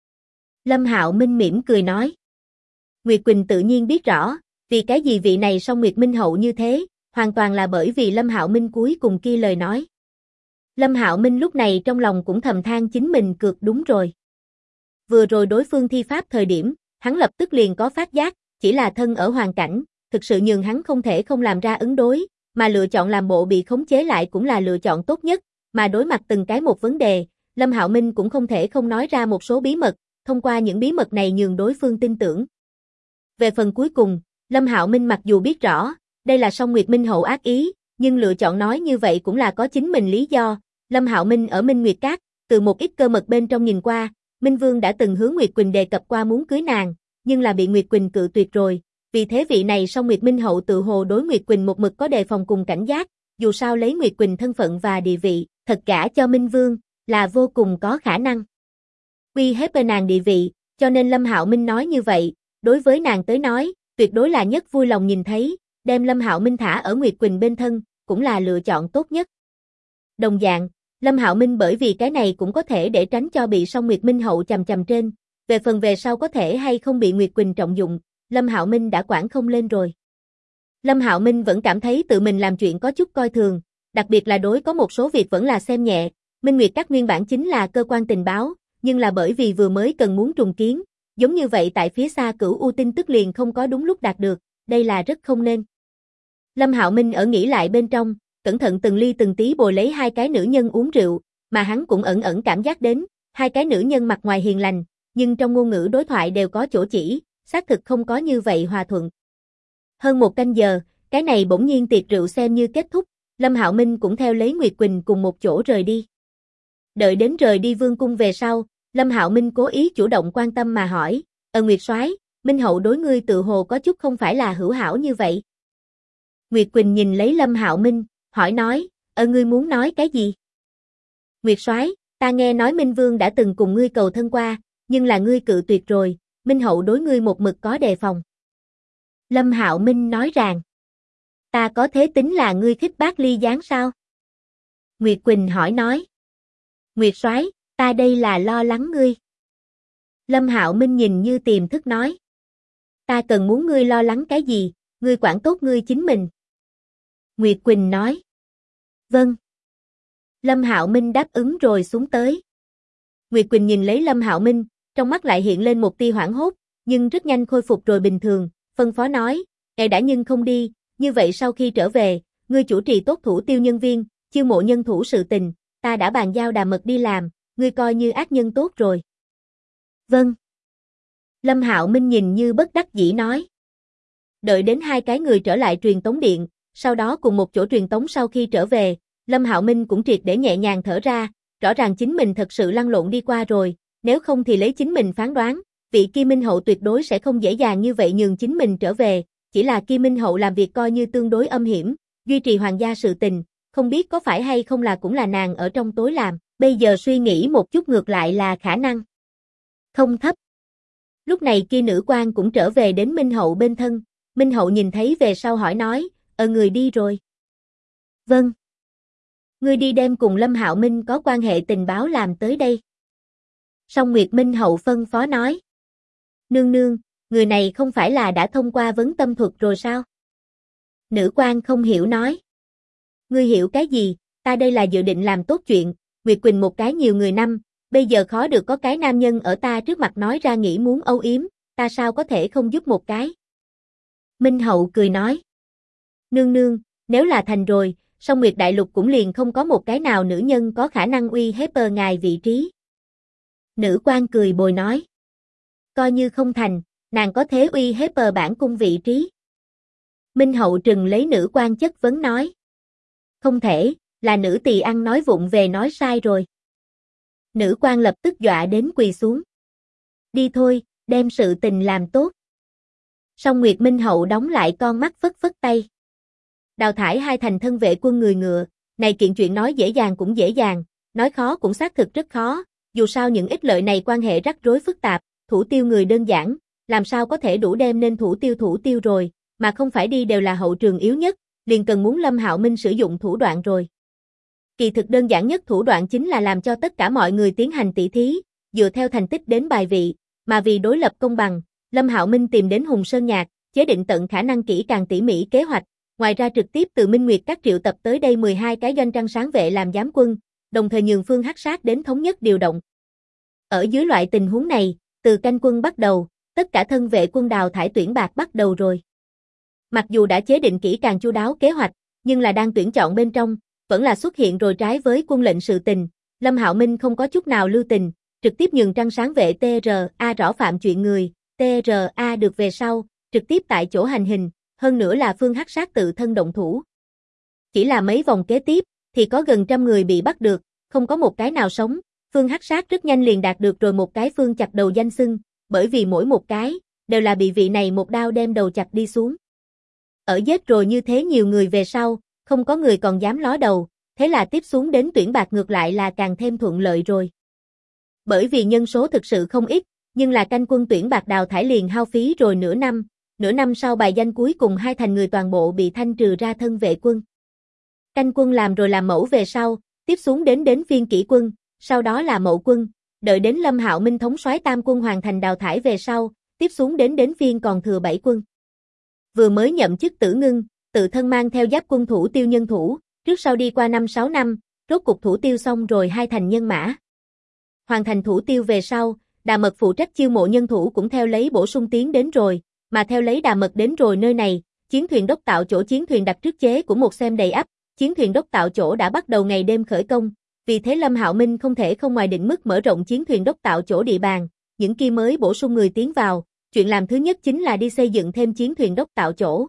Lâm Hạo Minh mỉm cười nói. Nguyệt Quỳnh tự nhiên biết rõ, vì cái gì vị này song Nguyệt Minh Hậu như thế, hoàn toàn là bởi vì Lâm Hạo Minh cuối cùng kia lời nói. Lâm Hạo Minh lúc này trong lòng cũng thầm than chính mình cược đúng rồi. Vừa rồi đối phương thi pháp thời điểm, hắn lập tức liền có phát giác, chỉ là thân ở hoàn cảnh, thực sự nhường hắn không thể không làm ra ứng đối, mà lựa chọn làm bộ bị khống chế lại cũng là lựa chọn tốt nhất, mà đối mặt từng cái một vấn đề, Lâm Hạo Minh cũng không thể không nói ra một số bí mật, thông qua những bí mật này nhường đối phương tin tưởng. Về phần cuối cùng, Lâm Hạo Minh mặc dù biết rõ, đây là song Nguyệt Minh Hậu ác ý, nhưng lựa chọn nói như vậy cũng là có chính mình lý do. Lâm Hạo Minh ở Minh Nguyệt Các, từ một ít cơ mật bên trong nhìn qua, Minh Vương đã từng hướng Nguyệt Quỳnh đề cập qua muốn cưới nàng, nhưng là bị Nguyệt Quỳnh cự tuyệt rồi. Vì thế vị này song Nguyệt Minh Hậu tự hồ đối Nguyệt Quỳnh một mực có đề phòng cùng cảnh giác, dù sao lấy Nguyệt Quỳnh thân phận và địa vị, thật gả cho Minh Vương là vô cùng có khả năng uy hiếp nàng địa vị, cho nên Lâm Hạo Minh nói như vậy, đối với nàng tới nói, tuyệt đối là nhất vui lòng nhìn thấy, đem Lâm Hạo Minh thả ở Nguyệt Quỳnh bên thân, cũng là lựa chọn tốt nhất. Đồng dạng, Lâm Hạo Minh bởi vì cái này cũng có thể để tránh cho bị song Nguyệt Minh Hậu chằm chằm trên, về phần về sau có thể hay không bị Nguyệt Quỳnh trọng dụng, Lâm Hạo Minh đã quản không lên rồi. Lâm Hạo Minh vẫn cảm thấy tự mình làm chuyện có chút coi thường, đặc biệt là đối có một số việc vẫn là xem nhẹ, Minh Nguyệt Các nguyên bản chính là cơ quan tình báo, nhưng là bởi vì vừa mới cần muốn trùng kiến, giống như vậy tại phía xa Cửu U tin tức liền không có đúng lúc đạt được, đây là rất không nên. Lâm Hạo Minh ở nghĩ lại bên trong, cẩn thận từng ly từng tí bồi lấy hai cái nữ nhân uống rượu, mà hắn cũng ẩn ẩn cảm giác đến, hai cái nữ nhân mặt ngoài hiền lành, nhưng trong ngôn ngữ đối thoại đều có chỗ chỉ, xác thực không có như vậy hòa thuận. Hơn một canh giờ, cái này bỗng nhiên tiệc rượu xem như kết thúc, Lâm Hạo Minh cũng theo lấy Nguyệt Quỳnh cùng một chỗ rời đi. Đợi đến rời đi vương cung về sau, Lâm Hạo Minh cố ý chủ động quan tâm mà hỏi, Nguyệt soái, Minh hậu đối ngươi tự hồ có chút không phải là hữu hảo như vậy. Nguyệt Quỳnh nhìn lấy Lâm Hạo Minh, hỏi nói, ngươi muốn nói cái gì? Nguyệt soái, ta nghe nói Minh Vương đã từng cùng ngươi cầu thân qua, nhưng là ngươi cự tuyệt rồi, Minh hậu đối ngươi một mực có đề phòng. Lâm Hạo Minh nói rằng, ta có thế tính là ngươi khích bác ly gián sao? Nguyệt Quỳnh hỏi nói, Nguyệt soái, ta đây là lo lắng ngươi. Lâm Hạo Minh nhìn như tiềm thức nói, ta cần muốn ngươi lo lắng cái gì, ngươi quản tốt ngươi chính mình. Nguyệt Quỳnh nói, vâng. Lâm Hạo Minh đáp ứng rồi xuống tới. Nguyệt Quỳnh nhìn lấy Lâm Hạo Minh, trong mắt lại hiện lên một tia hoảng hốt, nhưng rất nhanh khôi phục rồi bình thường, phân phó nói, ngài đã nhưng không đi, như vậy sau khi trở về, ngươi chủ trì tốt thủ tiêu nhân viên, chiêu mộ nhân thủ sự tình, ta đã bàn giao Đà Mật đi làm, ngươi coi như ác nhân tốt rồi. Vâng. Lâm Hạo Minh nhìn như bất đắc dĩ nói. Đợi đến hai cái người trở lại truyền tống điện, sau đó cùng một chỗ truyền tống sau khi trở về, Lâm Hạo Minh cũng triệt để nhẹ nhàng thở ra, rõ ràng chính mình thật sự lăn lộn đi qua rồi, nếu không thì lấy chính mình phán đoán, vị Kim Minh Hậu tuyệt đối sẽ không dễ dàng như vậy nhường chính mình trở về, chỉ là Kim Minh Hậu làm việc coi như tương đối âm hiểm, duy trì hoàng gia sự tình, không biết có phải hay không là cũng là nàng ở trong tối làm, bây giờ suy nghĩ một chút ngược lại là khả năng không thấp. Lúc này kia nữ quan cũng trở về đến Minh Hậu bên thân, Minh Hậu nhìn thấy về sau hỏi nói, người đi rồi. Vâng. Ngươi đi đem cùng Lâm Hạo Minh có quan hệ tình báo làm tới đây. Song Nguyệt Minh Hậu phân phó nói. Nương nương, người này không phải là đã thông qua vấn tâm thuật rồi sao? Nữ quan không hiểu nói. Ngươi hiểu cái gì, ta đây là dự định làm tốt chuyện, Nguyệt Quỳnh một cái nhiều người năm, bây giờ khó được có cái nam nhân ở ta trước mặt nói ra nghĩ muốn âu yếm, ta sao có thể không giúp một cái? Minh Hậu cười nói. Nương nương, nếu là thành rồi, Song Nguyệt Đại Lục cũng liền không có một cái nào nữ nhân có khả năng uy hiếp ngài vị trí. Nữ quan cười bồi nói. Coi như không thành, nàng có thế uy hiếp bản cung vị trí. Minh Hậu trừng lấy nữ quan chất vấn nói. Không thể, là nữ tỳ ăn nói vụng về nói sai rồi. Nữ quan lập tức dọa đến quỳ xuống. Đi thôi, đem sự tình làm tốt. Song Nguyệt Minh Hậu đóng lại con mắt phất phất tay. Đào thải hai thành thân vệ quân người ngựa, này kiện chuyện nói dễ dàng cũng dễ dàng, nói khó cũng xác thực rất khó, dù sao những ích lợi này quan hệ rắc rối phức tạp, thủ tiêu người đơn giản, làm sao có thể đủ đem nên thủ tiêu rồi, mà không phải đi đều là hậu trường yếu nhất, liền cần muốn Lâm Hạo Minh sử dụng thủ đoạn rồi. Kỳ thực đơn giản nhất thủ đoạn chính là làm cho tất cả mọi người tiến hành tỷ thí, dựa theo thành tích đến bài vị, mà vì đối lập công bằng, Lâm Hạo Minh tìm đến Hùng Sơn Nhạc, chế định tận khả năng kỹ càng tỉ mỉ kế hoạch, ngoài ra trực tiếp từ Minh Nguyệt các triệu tập tới đây 12 cái doanh trăng sáng vệ làm giám quân, đồng thời nhường Phương Hắc Sát đến thống nhất điều động. Ở dưới loại tình huống này, từ canh quân bắt đầu, tất cả thân vệ quân đào thải tuyển bạc bắt đầu rồi. Mặc dù đã chế định kỹ càng chu đáo kế hoạch, nhưng là đang tuyển chọn bên trong, vẫn là xuất hiện rồi trái với quân lệnh sự tình, Lâm Hạo Minh không có chút nào lưu tình, trực tiếp nhường trăng sáng vệ TRA rõ phạm chuyện người, TRA được về sau, trực tiếp tại chỗ hành hình, hơn nữa là Phương Hắc Sát tự thân động thủ. Chỉ là mấy vòng kế tiếp, thì có gần 100 người bị bắt được, không có một cái nào sống, Phương Hắc Sát rất nhanh liền đạt được rồi một cái phương chặt đầu danh xưng, bởi vì mỗi một cái, đều là bị vị này một đao đem đầu chặt đi xuống. Ở giết rồi như thế nhiều người về sau, không có người còn dám ló đầu, thế là tiếp xuống đến tuyển bạc ngược lại là càng thêm thuận lợi rồi. Bởi vì nhân số thực sự không ít, nhưng là canh quân tuyển bạc đào thải liền hao phí rồi nửa năm sau bài danh cuối cùng hai thành người toàn bộ bị thanh trừ ra thân vệ quân. Canh quân làm rồi làm mẫu về sau, tiếp xuống đến phiên kỷ quân, sau đó là mậu quân, đợi đến Lâm Hạo Minh thống soái tam quân hoàn thành đào thải về sau, tiếp xuống đến phiên còn thừa 7 quân. Vừa mới nhậm chức Tử Ngưng, tự thân mang theo giáp quân thủ tiêu nhân thủ, trước sau đi qua 5-6 năm, rốt cục thủ tiêu xong rồi hai thành nhân mã. Hoàn thành thủ tiêu về sau, Đà Mật phụ trách chiêu mộ nhân thủ cũng theo lấy bổ sung tiến đến rồi, mà theo lấy Đà Mật đến rồi nơi này, chiến thuyền đốc tạo chỗ chiến thuyền đặt trước chế của một xem đầy ắp, chiến thuyền đốc tạo chỗ đã bắt đầu ngày đêm khởi công, vì thế Lâm Hạo Minh không thể không ngoài định mức mở rộng chiến thuyền đốc tạo chỗ địa bàn, những kia mới bổ sung người tiến vào, chuyện làm thứ nhất chính là đi xây dựng thêm chiến thuyền đốc tạo chỗ.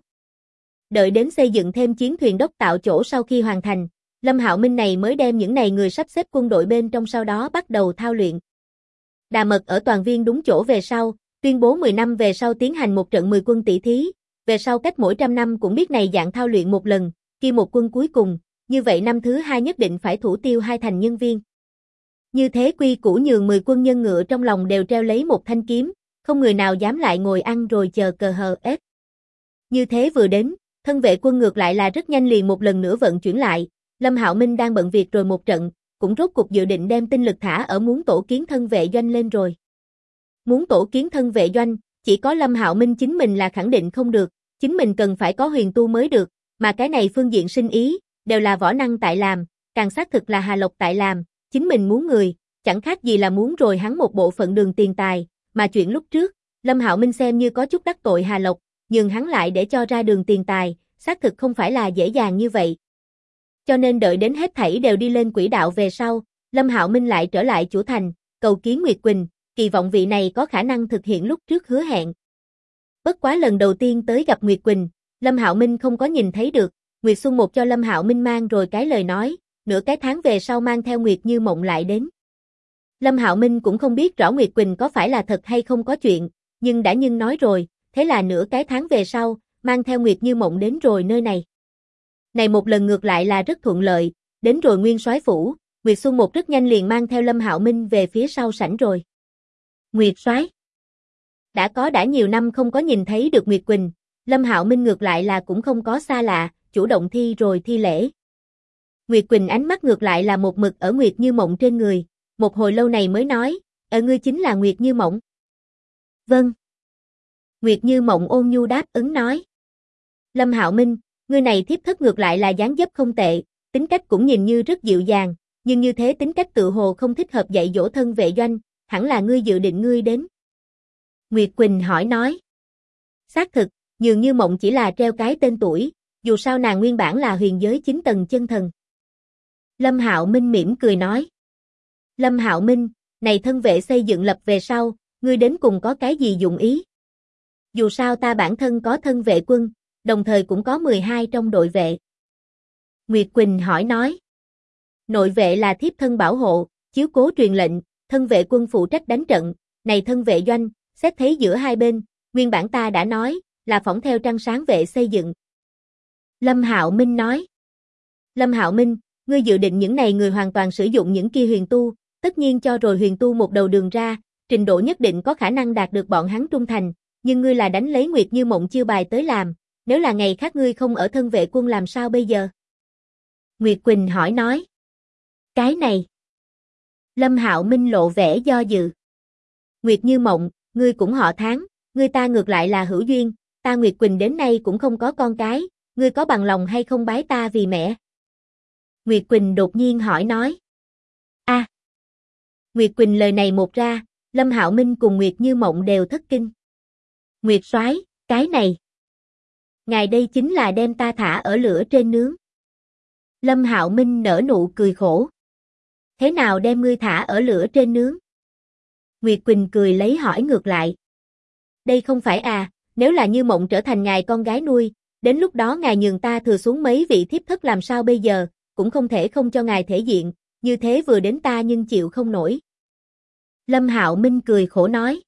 Đợi đến xây dựng thêm chiến thuyền đốc tạo chỗ sau khi hoàn thành, Lâm Hạo Minh này mới đem những này người sắp xếp quân đội bên trong sau đó bắt đầu thao luyện. Đà Mật ở toàn viên đúng chỗ về sau, tuyên bố 10 năm về sau tiến hành một trận 10 quân tỷ thí, về sau cách mỗi 100 năm cũng biết này dạng thao luyện một lần, khi một quân cuối cùng, như vậy năm thứ 2 nhất định phải thủ tiêu 2 thành nhân viên. Như thế quy củ nhường 10 quân nhân ngựa trong lòng đều treo lấy một thanh kiếm, không người nào dám lại ngồi ăn rồi chờ cờ hờ ép. Như thế vừa đến, thân vệ quân ngược lại là rất nhanh liền một lần nữa vận chuyển lại, Lâm Hạo Minh đang bận việc rồi một trận, cũng rốt cuộc dự định đem tinh lực thả ở muốn tổ kiến thân vệ doanh lên rồi. Muốn tổ kiến thân vệ doanh, chỉ có Lâm Hạo Minh chính mình là khẳng định không được, chính mình cần phải có huyền tu mới được, mà cái này phương diện sinh ý, đều là võ năng tại làm, càng xác thực là Hà Lộc tại làm, chính mình muốn người, chẳng khác gì là muốn rồi hắn một bộ phận đường tiền tài, mà chuyện lúc trước, Lâm Hạo Minh xem như có chút đắc tội Hà Lộc, nhưng hắn lại để cho ra đường tiền tài, xác thực không phải là dễ dàng như vậy. Cho nên đợi đến hết thảy đều đi lên quỹ đạo về sau, Lâm Hạo Minh lại trở lại chủ thành, cầu kiến Nguyệt Quỳnh, kỳ vọng vị này có khả năng thực hiện lúc trước hứa hẹn. Bất quá lần đầu tiên tới gặp Nguyệt Quỳnh, Lâm Hạo Minh không có nhìn thấy được, Nguyệt Xuân một cho Lâm Hạo Minh mang rồi cái lời nói, nửa cái tháng về sau mang theo Nguyệt Như Mộng lại đến. Lâm Hạo Minh cũng không biết rõ Nguyệt Quỳnh có phải là thật hay không có chuyện, nhưng đã nói rồi, thế là nửa cái tháng về sau, mang theo Nguyệt Như Mộng đến rồi nơi này. Này một lần ngược lại là rất thuận lợi, đến rồi Nguyên Soái phủ, Nguyệt Xuân một rất nhanh liền mang theo Lâm Hạo Minh về phía sau sảnh rồi. Nguyệt Soái, đã nhiều năm không có nhìn thấy được Nguyệt Quỳnh, Lâm Hạo Minh ngược lại là cũng không có xa lạ, chủ động thi rồi thi lễ. Nguyệt Quỳnh ánh mắt ngược lại là một mực ở Nguyệt Như Mộng trên người, một hồi lâu này mới nói, ngươi chính là Nguyệt Như Mộng. Vâng. Nguyệt Như Mộng ôn nhu đáp ứng nói. Lâm Hạo Minh, ngươi này thiếp thất ngược lại là dáng dấp không tệ, tính cách cũng nhìn như rất dịu dàng, nhưng như thế tính cách tự hồ không thích hợp dạy dỗ thân vệ doanh, hẳn là ngươi dự định ngươi đến. Nguyệt Quỳnh hỏi nói. Xác thực, dường như Mộng chỉ là treo cái tên tuổi, dù sao nàng nguyên bản là huyền giới 9 tầng chân thần. Lâm Hạo Minh mỉm cười nói. Lâm Hạo Minh, này thân vệ xây dựng lập về sau, ngươi đến cùng có cái gì dụng ý? Dù sao ta bản thân có thân vệ quân, đồng thời cũng có 12 trong đội vệ. Nguyệt Quỳnh hỏi nói. Nội vệ là thiếp thân bảo hộ, chiếu cố truyền lệnh, thân vệ quân phụ trách đánh trận, này thân vệ doanh, xét thấy giữa hai bên, nguyên bản ta đã nói, là phỏng theo trăng sáng vệ xây dựng. Lâm Hạo Minh nói. Lâm Hạo Minh, ngươi dự định những này người hoàn toàn sử dụng những kia huyền tu, tất nhiên cho rồi huyền tu một đầu đường ra, trình độ nhất định có khả năng đạt được bọn hắn trung thành, nhưng ngươi là đánh lấy Nguyệt Như Mộng chiêu bài tới làm, nếu là ngày khác ngươi không ở thân vệ quân làm sao bây giờ? Nguyệt Quỳnh hỏi nói. Cái này. Lâm Hạo Minh lộ vẻ do dự. Nguyệt Như Mộng, ngươi cũng họ Tháng, ngươi ta ngược lại là hữu duyên, ta Nguyệt Quỳnh đến nay cũng không có con cái, ngươi có bằng lòng hay không bái ta vì mẹ? Nguyệt Quỳnh đột nhiên hỏi nói. A. Nguyệt Quỳnh lời này một ra, Lâm Hạo Minh cùng Nguyệt Như Mộng đều thất kinh. Nguyệt Soái, cái này. Ngài đây chính là đem ta thả ở lửa trên nướng. Lâm Hạo Minh nở nụ cười khổ. Thế nào đem ngươi thả ở lửa trên nướng? Nguyệt Quỳnh cười lấy hỏi ngược lại. Đây không phải à, nếu là Như Mộng trở thành ngài con gái nuôi, đến lúc đó ngài nhường ta thừa xuống mấy vị thiếp thất làm sao bây giờ, cũng không thể không cho ngài thể diện, như thế vừa đến ta nhưng chịu không nổi. Lâm Hạo Minh cười khổ nói.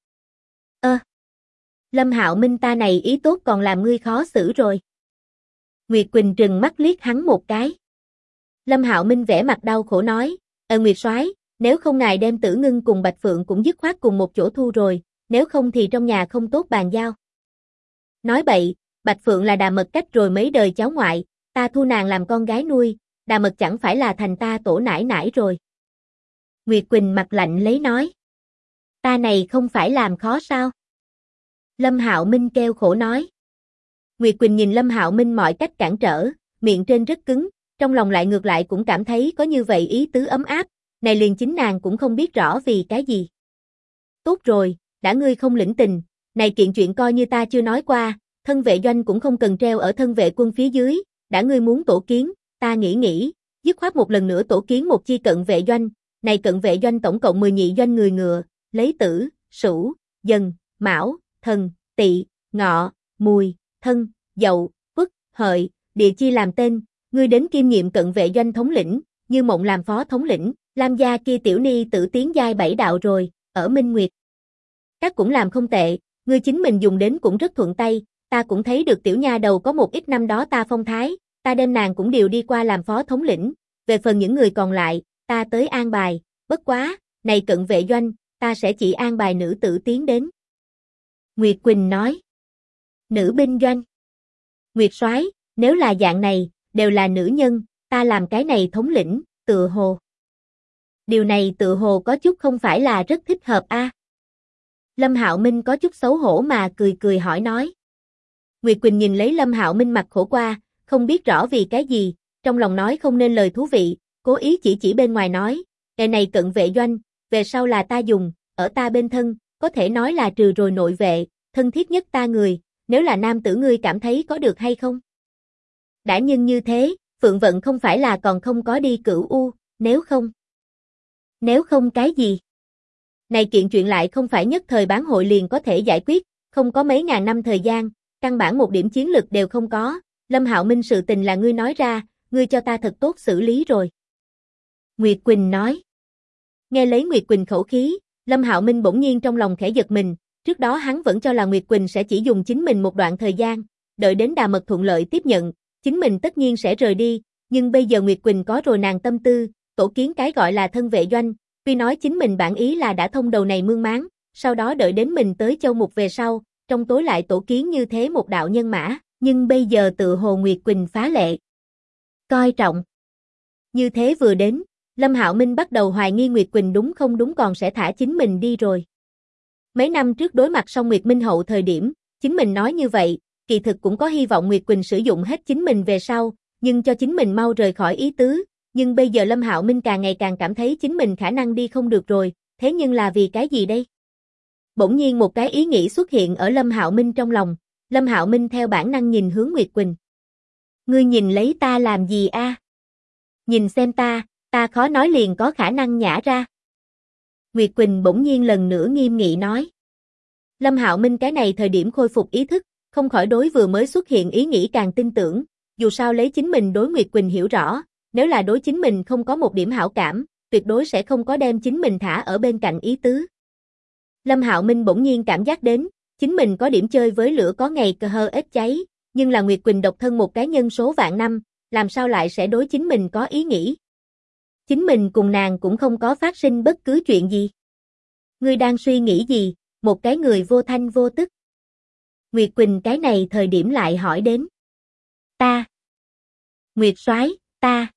Lâm Hạo Minh ta này ý tốt còn làm ngươi khó xử rồi. Nguyệt Quỳnh trừng mắt liếc hắn một cái. Lâm Hạo Minh vẻ mặt đau khổ nói, Nguyệt Soái, nếu không ngài đem Tử Ngưng cùng Bạch Phượng cũng dứt khoát cùng một chỗ thu rồi, nếu không thì trong nhà không tốt bàn giao. Nói bậy, Bạch Phượng là Đà Mật cách rồi mấy đời cháu ngoại, ta thu nàng làm con gái nuôi, Đà Mật chẳng phải là thành ta tổ nải nải rồi. Nguyệt Quỳnh mặt lạnh lấy nói. Ta này không phải làm khó sao? Lâm Hạo Minh kêu khổ nói. Nguyệt Quỳnh nhìn Lâm Hạo Minh mọi cách cản trở, miệng trên rất cứng, trong lòng lại ngược lại cũng cảm thấy có như vậy ý tứ ấm áp, này liền chính nàng cũng không biết rõ vì cái gì. Tốt rồi, đã ngươi không lĩnh tình, này kiện chuyện coi như ta chưa nói qua, thân vệ doanh cũng không cần treo ở thân vệ quân phía dưới, đã ngươi muốn tổ kiến, ta nghĩ, dứt khoát một lần nữa tổ kiến một chi cận vệ doanh, này cận vệ doanh tổng cộng 10 nhị doanh người ngựa, lấy Tử, Sửu, Dần, Mão, Thần, Tỵ, Ngọ, Mùi, Thân, Dậu, Uất, Hợi, địa chi làm tên, ngươi đến kiêm nhiệm cận vệ doanh thống lĩnh, Như Mộng làm phó thống lĩnh, Lam gia kia tiểu ni tử tiến giai 7 đạo rồi, ở Minh Nguyệt. Các cũng làm không tệ, ngươi chính mình dùng đến cũng rất thuận tay, ta cũng thấy được tiểu nha đầu có một ít năm đó ta phong thái, ta đem nàng cũng điều đi qua làm phó thống lĩnh, về phần những người còn lại, ta tới an bài, bất quá, này cận vệ doanh, ta sẽ chỉ an bài nữ tử tiến đến. Nguyệt Quỳnh nói. Nữ binh doanh. Nguyệt soái, nếu là dạng này, đều là nữ nhân, ta làm cái này thống lĩnh, tựa hồ. Điều này tựa hồ có chút không phải là rất thích hợp a. Lâm Hạo Minh có chút xấu hổ mà cười hỏi nói. Nguyệt Quỳnh nhìn lấy Lâm Hạo Minh mặt khổ qua, không biết rõ vì cái gì, trong lòng nói không nên lời thú vị, cố ý chỉ bên ngoài nói, cái này cận vệ doanh, về sau là ta dùng, ở ta bên thân, có thể nói là trừ rồi nội vệ, thân thiết nhất ta người, nếu là nam tử ngươi cảm thấy có được hay không? Đã nhưng như thế, Phượng Vận không phải là còn không có đi Cửu U, nếu không cái gì? Này kiện chuyện lại không phải nhất thời bán hội liền có thể giải quyết, không có mấy ngàn năm thời gian, căn bản một điểm chiến lực đều không có, Lâm Hạo Minh sự tình là ngươi nói ra, ngươi cho ta thật tốt xử lý rồi. Nguyệt Quỳnh nói. Nghe lấy Nguyệt Quỳnh khẩu khí, Lâm Hạo Minh bỗng nhiên trong lòng khẽ giật mình, trước đó hắn vẫn cho là Nguyệt Quỳnh sẽ chỉ dùng chính mình một đoạn thời gian, đợi đến Đà Mật thuận lợi tiếp nhận, chính mình tất nhiên sẽ rời đi, nhưng bây giờ Nguyệt Quỳnh có rồi nàng tâm tư, tổ kiến cái gọi là thân vệ doanh, tuy nói chính mình bản ý là đã thông đầu này mương máng, sau đó đợi đến mình tới Châu Mục về sau, trong tối lại tổ kiến như thế một đạo nhân mã, nhưng bây giờ tự hồ Nguyệt Quỳnh phá lệ coi trọng. Như thế vừa đến, Lâm Hạo Minh bắt đầu hoài nghi Nguyệt Quỳnh đúng không đúng còn sẽ thả chính mình đi rồi. Mấy năm trước đối mặt xong Nguyệt Minh Hậu thời điểm, chính mình nói như vậy, kỳ thực cũng có hy vọng Nguyệt Quỳnh sử dụng hết chính mình về sau, nhưng cho chính mình mau rời khỏi ý tứ, nhưng bây giờ Lâm Hạo Minh càng ngày càng cảm thấy chính mình khả năng đi không được rồi, thế nhưng là vì cái gì đây? Bỗng nhiên một cái ý nghĩ xuất hiện ở Lâm Hạo Minh trong lòng, Lâm Hạo Minh theo bản năng nhìn hướng Nguyệt Quỳnh. Ngươi nhìn lấy ta làm gì a? Nhìn xem ta khó nói liền có khả năng nhả ra. Nguyệt Quỳnh bỗng nhiên lần nữa nghiêm nghị nói. Lâm Hạo Minh cái này thời điểm khôi phục ý thức, không khỏi đối vừa mới xuất hiện ý nghĩ càng tin tưởng, dù sao lấy chính mình đối Nguyệt Quỳnh hiểu rõ, nếu là đối chính mình không có một điểm hảo cảm, tuyệt đối sẽ không có đem chính mình thả ở bên cạnh ý tứ. Lâm Hạo Minh bỗng nhiên cảm giác đến, chính mình có điểm chơi với lửa có ngày cờ hơ ít cháy, nhưng là Nguyệt Quỳnh độc thân một cái nhân số vạn năm, làm sao lại sẽ đối chính mình có ý nghĩ? Chính mình cùng nàng cũng không có phát sinh bất cứ chuyện gì. Ngươi đang suy nghĩ gì, một cái người vô thanh vô tức? Nguyệt Quỳnh cái này thời điểm lại hỏi đến. Ta. Nguyệt soái, ta.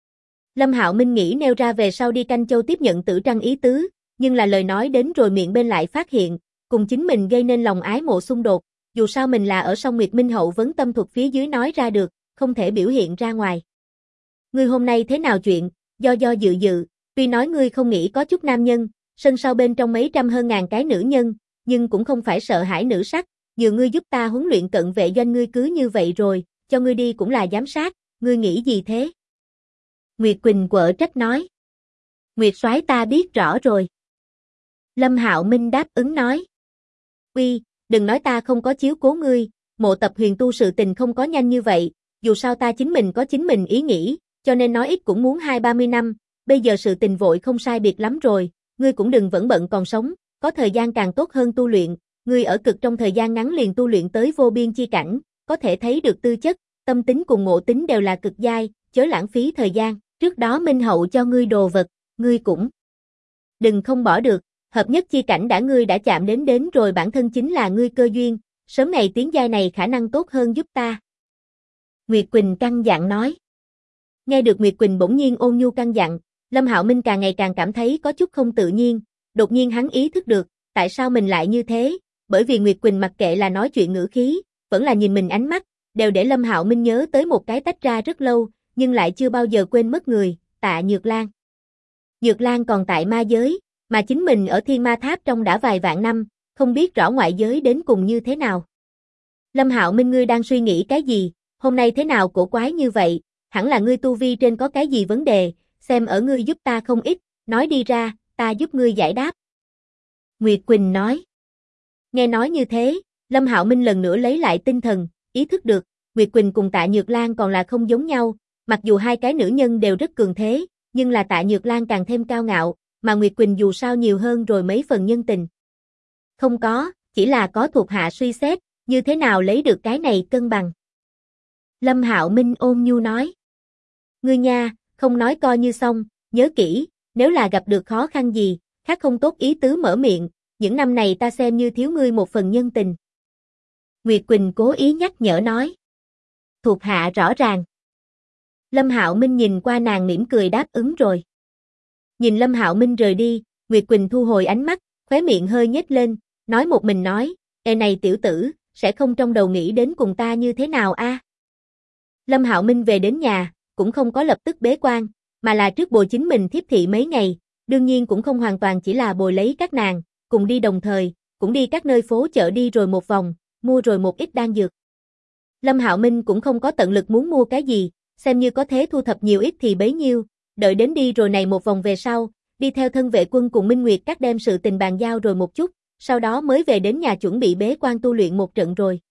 Lâm Hạo Minh nghĩ nêu ra về sau đi Canh Châu tiếp nhận Tử Trăng ý tứ, nhưng là lời nói đến rồi miệng bên lại phát hiện, cùng chính mình gây nên lòng ái mộ xung đột, dù sao mình là ở sông Nguyệt Minh Hậu vấn tâm thuật phía dưới nói ra được, không thể biểu hiện ra ngoài. Ngươi hôm nay thế nào chuyện, do dự, tuy nói ngươi không nghĩ có chút nam nhân, sân sau bên trong mấy trăm hơn ngàn cái nữ nhân, nhưng cũng không phải sợ hãi nữ sắc, nhờ ngươi giúp ta huấn luyện cận vệ doanh ngươi cứ như vậy rồi, cho ngươi đi cũng là giám sát, ngươi nghĩ gì thế? Nguyệt Quỳnh quở trách nói. Nguyệt soái ta biết rõ rồi. Lâm Hạo Minh đáp ứng nói. Uy, đừng nói ta không có chiếu cố ngươi, Mộ Tập Huyền tu sự tình không có nhanh như vậy, dù sao ta chính mình có chính mình ý nghĩ, cho nên nói ít cũng muốn 20-30 năm, bây giờ sự tình vội không sai biệt lắm rồi, ngươi cũng đừng vẫn bận còn sống, có thời gian càng tốt hơn tu luyện, ngươi ở cực trong thời gian ngắn liền tu luyện tới vô biên chi cảnh, có thể thấy được tư chất, tâm tính cùng ngộ tính đều là cực giai, chớ lãng phí thời gian, trước đó Minh Hậu cho ngươi đồ vật, ngươi cũng đừng không bỏ được, hợp nhất chi cảnh ngươi đã chạm đến rồi bản thân chính là ngươi cơ duyên, sớm ngày tiến giai này khả năng tốt hơn giúp ta. Nguyệt Quỳnh căn dặn nói. Nghe được Nguyệt Quỳnh bỗng nhiên ôn nhu căn dặn, Lâm Hạo Minh càng ngày càng cảm thấy có chút không tự nhiên, đột nhiên hắn ý thức được, tại sao mình lại như thế, bởi vì Nguyệt Quỳnh mặc kệ là nói chuyện ngữ khí, vẫn là nhìn mình ánh mắt, đều để Lâm Hạo Minh nhớ tới một cái tách ra rất lâu, nhưng lại chưa bao giờ quên mất người, Tạ Nhược Lan. Nhược Lan còn tại ma giới, mà chính mình ở Thiên Ma Tháp trong đã vài vạn năm, không biết rõ ngoại giới đến cùng như thế nào. Lâm Hạo Minh, ngươi đang suy nghĩ cái gì, hôm nay thế nào cổ quái như vậy, hẳn là ngươi tu vi trên có cái gì vấn đề, xem ở ngươi giúp ta không ít, nói đi ra, ta giúp ngươi giải đáp. Nguyệt Quỳnh nói. Nghe nói như thế, Lâm Hạo Minh lần nữa lấy lại tinh thần, ý thức được, Nguyệt Quỳnh cùng Tạ Nhược Lan còn là không giống nhau, mặc dù hai cái nữ nhân đều rất cường thế, nhưng là Tạ Nhược Lan càng thêm cao ngạo, mà Nguyệt Quỳnh dù sao nhiều hơn rồi mấy phần nhân tình. Không có, chỉ là có thuộc hạ suy xét, như thế nào lấy được cái này cân bằng. Lâm Hạo Minh ôn nhu nói. Ngươi nha, không nói coi như xong, nhớ kỹ, nếu là gặp được khó khăn gì, khác không tốt ý tứ mở miệng, những năm này ta xem như thiếu ngươi một phần nhân tình. Nguyệt Quỳnh cố ý nhắc nhở nói. Thuộc hạ rõ ràng. Lâm Hạo Minh nhìn qua nàng mỉm cười đáp ứng rồi. Nhìn Lâm Hạo Minh rời đi, Nguyệt Quỳnh thu hồi ánh mắt, khóe miệng hơi nhếch lên, nói một mình nói, ê này tiểu tử, sẽ không trong đầu nghĩ đến cùng ta như thế nào a? Lâm Hạo Minh về đến nhà, cũng không có lập tức bế quan, mà là trước bồi chính mình thiếp thị mấy ngày, đương nhiên cũng không hoàn toàn chỉ là bồi lấy các nàng, cùng đi đồng thời, cũng đi các nơi phố chợ đi rồi một vòng, mua rồi một ít đan dược. Lâm Hạo Minh cũng không có tận lực muốn mua cái gì, xem như có thế thu thập nhiều ít thì bấy nhiêu, đợi đến đi rồi này một vòng về sau, đi theo thân vệ quân cùng Minh Nguyệt các đem sự tình bàn giao rồi một chút, sau đó mới về đến nhà chuẩn bị bế quan tu luyện một trận rồi.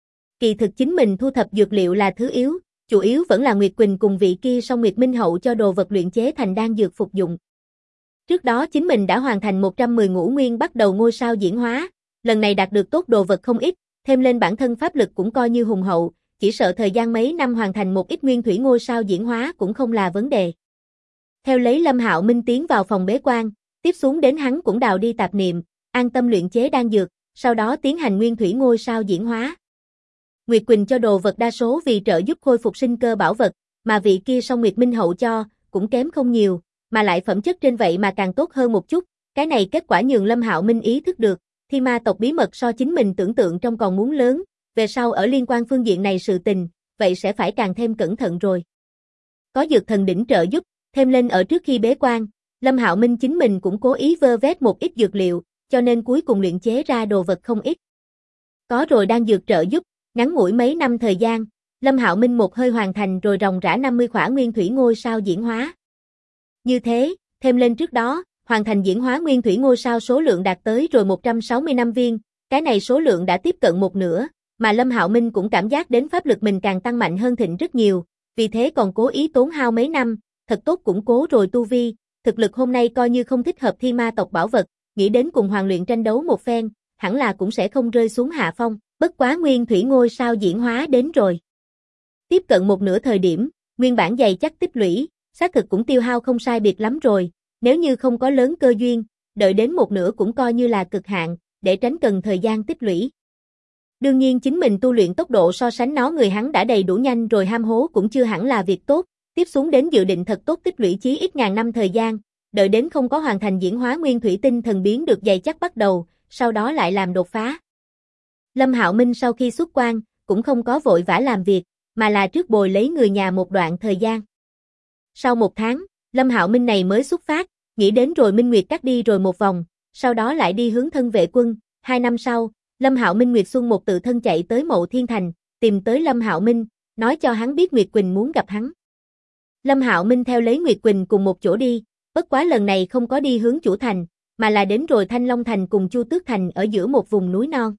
Kỳ thực chính mình thu thập dược liệu là thứ yếu, chủ yếu vẫn là Nguyệt Quỳnh cùng vị kia Song Nguyệt Minh Hậu cho đồ vật luyện chế thành đan dược phục dụng. Trước đó chính mình đã hoàn thành 110 ngũ nguyên bắt đầu ngôi sao diễn hóa, lần này đạt được tốt đồ vật không ít, thêm lên bản thân pháp lực cũng coi như hùng hậu, chỉ sợ thời gian mấy năm hoàn thành một ít nguyên thủy ngôi sao diễn hóa cũng không là vấn đề. Theo lấy Lâm Hạo Minh tiến vào phòng bế quan, tiếp xuống đến hắn cũng đào đi tạp niệm, an tâm luyện chế đan dược, sau đó tiến hành nguyên thủy ngôi sao diễn hóa. Nguyệt Quỳnh cho đồ vật đa số vì trợ giúp khôi phục sinh cơ bảo vật, mà vị kia Song Nguyệt Minh Hậu cho, cũng kém không nhiều, mà lại phẩm chất trên vậy mà càng tốt hơn một chút, cái này kết quả nhường Lâm Hạo Minh ý thức được, Thiên Ma tộc bí mật so chính mình tưởng tượng trong còn muốn lớn, về sau ở liên quan phương diện này sự tình, vậy sẽ phải càng thêm cẩn thận rồi. Có dược thần đỉnh trợ giúp, thêm lên ở trước khi bế quan, Lâm Hạo Minh chính mình cũng cố ý vơ vét một ít dược liệu, cho nên cuối cùng luyện chế ra đồ vật không ít. Có rồi đang dược trợ giúp, ngắn ngủi mấy năm thời gian, Lâm Hạo Minh một hơi hoàn thành rồi ròng rã 50 khỏa nguyên thủy ngôi sao diễn hóa. Như thế, thêm lên trước đó, hoàn thành diễn hóa nguyên thủy ngôi sao số lượng đạt tới rồi 165 viên, cái này số lượng đã tiếp cận một nửa, mà Lâm Hạo Minh cũng cảm giác đến pháp lực mình càng tăng mạnh hơn thịnh rất nhiều, vì thế còn cố ý tốn hao mấy năm, thật tốt củng cố rồi tu vi, thực lực hôm nay coi như không thích hợp Thiên Ma tộc bảo vật, nghĩ đến cùng Hoàng Luyện tranh đấu một phen, hẳn là cũng sẽ không rơi xuống hạ phong, bất quá nguyên thủy ngôi sao diễn hóa đến rồi. Tiếp cận một nửa thời điểm, nguyên bản dày chắc tích lũy, xác thực cũng tiêu hao không sai biệt lắm rồi, nếu như không có lớn cơ duyên, đợi đến một nửa cũng coi như là cực hạn, để tránh cần thời gian tích lũy. Đương nhiên chính mình tu luyện tốc độ so sánh nó người hắn đã đầy đủ nhanh rồi ham hố cũng chưa hẳn là việc tốt, tiếp xuống đến dự định thật tốt tích lũy chí ít ngàn năm thời gian, đợi đến không có hoàn thành diễn hóa nguyên thủy tinh thần biến được dày chắc bắt đầu, sau đó lại làm đột phá. Lâm Hạo Minh sau khi xuất quan, cũng không có vội vã làm việc, mà là trước bồi lấy người nhà một đoạn thời gian. Sau một tháng, Lâm Hạo Minh này mới xuất phát, nghĩ đến rồi Minh Nguyệt cắt đi rồi một vòng, sau đó lại đi hướng thân vệ quân, 2 năm sau, Lâm Hạo Minh Nguyệt Xuân một tự thân chạy tới Mậu Thiên Thành, tìm tới Lâm Hạo Minh, nói cho hắn biết Nguyệt Quỳnh muốn gặp hắn. Lâm Hạo Minh theo lấy Nguyệt Quỳnh cùng một chỗ đi, bất quá lần này không có đi hướng chủ thành, mà là đến rồi Thanh Long Thành cùng Chu Tước Thành ở giữa một vùng núi non.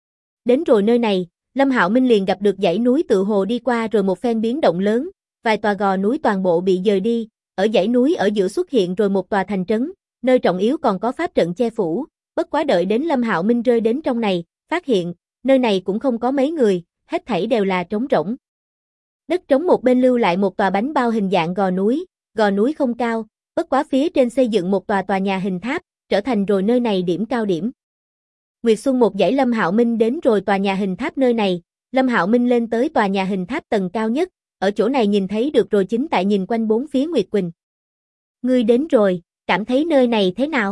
Đến rồi nơi này, Lâm Hạo Minh liền gặp được dãy núi tự hồ đi qua rồi một phen biến động lớn, vài tòa gò núi toàn bộ bị dời đi, ở dãy núi ở giữa xuất hiện rồi một tòa thành trấn, nơi trọng yếu còn có pháp trận che phủ, bất quá đợi đến Lâm Hạo Minh rơi đến trong này, phát hiện, nơi này cũng không có mấy người, hết thảy đều là trống rỗng. Đất trống một bên lưu lại một tòa bánh bao hình dạng gò núi không cao, bất quá phía trên xây dựng một tòa nhà hình tháp, trở thành rồi nơi này điểm cao điểm. Nguyệt Xuân một dãy Lâm Hạo Minh đến rồi tòa nhà hình tháp nơi này, Lâm Hạo Minh lên tới tòa nhà hình tháp tầng cao nhất, ở chỗ này nhìn thấy được rồi chính tại nhìn quanh bốn phía Nguyệt Quỳnh. Ngươi đến rồi, cảm thấy nơi này thế nào?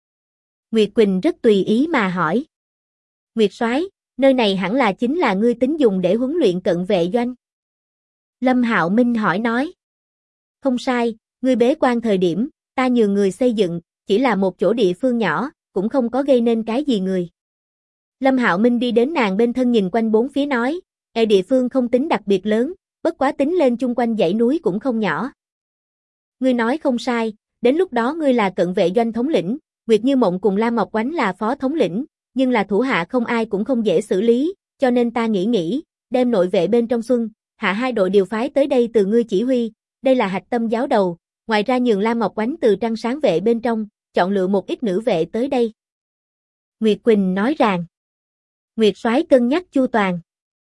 Nguyệt Quỳnh rất tùy ý mà hỏi. Nguyệt soái, nơi này hẳn là chính là ngươi tính dùng để huấn luyện cận vệ doanh. Lâm Hạo Minh hỏi nói. Không sai, ngươi bế quan thời điểm, ta nhường người xây dựng, chỉ là một chỗ địa phương nhỏ, cũng không có gây nên cái gì người. Lâm Hạo Minh đi đến nàng bên thân nhìn quanh bốn phía nói, địa phương không tính đặc biệt lớn, bất quá tính lên chung quanh dãy núi cũng không nhỏ. Ngươi nói không sai, đến lúc đó ngươi là cận vệ doanh thống lĩnh, Nguyệt Như Mộng cùng Lam Ngọc Oánh là phó thống lĩnh, nhưng là thủ hạ không ai cũng không dễ xử lý, cho nên ta nghĩ, đem nội vệ bên trong Xuân, Hạ hai đội điều phái tới đây từ ngươi chỉ huy, đây là hạch tâm giáo đầu, ngoài ra nhường Lam Ngọc Oánh từ Trăng Sáng vệ bên trong, chọn lựa một ít nữ vệ tới đây. Nguyệt Quỳnh nói rằng, Nguyệt soái cân nhắc chu toàn.